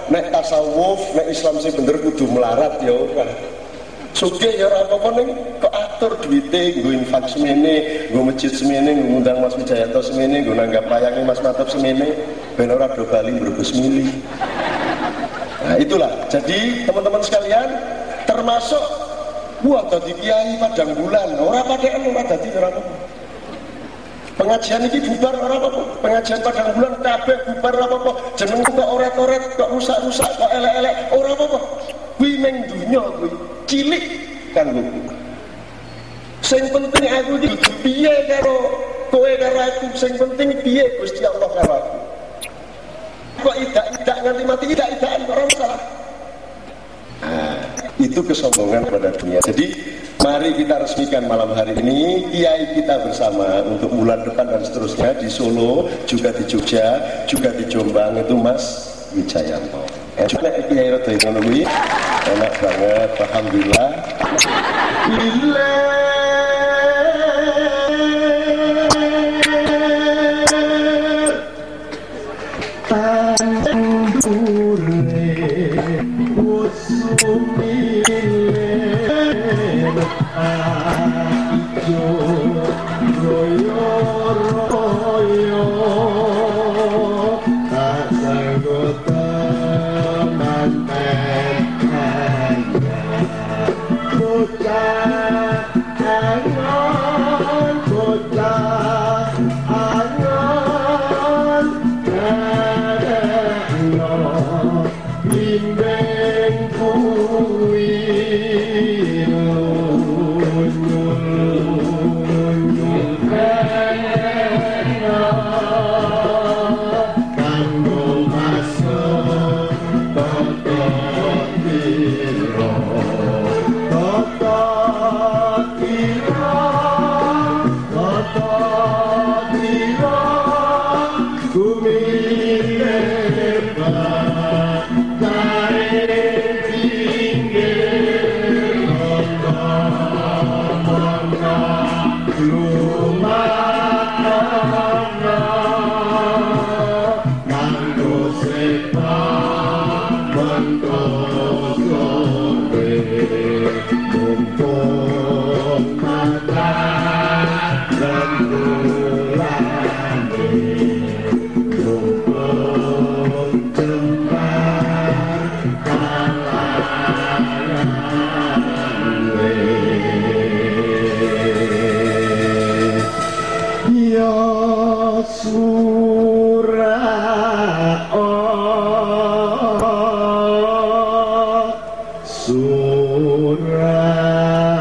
nek tasawuf, nek Islam sing bener kudu melarat ya ora. Sugih ya ora apa-apa ning kok atur duwite nggo infak semene, nggo masjid semene, nggo ngundang Mas Wijayanto semene, nggo nanggap layange Mas Matep semene, ben ora do bali mbrebes mili. Nah itulah, jadi teman-teman sekalian, termasuk buat dadi kiai padang bulan, ora padhekan ora dadi ora apa-apa. Pengajian ini bubar ora apa-apa, pengajian padang bulan kabeh bubar ora apa-apa, jeneng kok oret-oret, kok rusak-rusak, kok elek-elek, ora apa-apa. Kuwi ning dunya kuwi cilik kanggo kuwi. Sing penting aku iki piye karo kowe karo aku, sing penting piye Gusti Allah karo aku. Kok idak nganti mati idak-idakan kok ora masalah. Nah, itu kesombongan pada dunia. Jadi mari kita resmikan malam hari ini kiai kita bersama untuk bulan depan dan seterusnya di Solo, juga di Jogja, juga di Jombang itu Mas Wijayanto. Cuma kiai rada ngono kuwi enak banget, alhamdulillah. Surah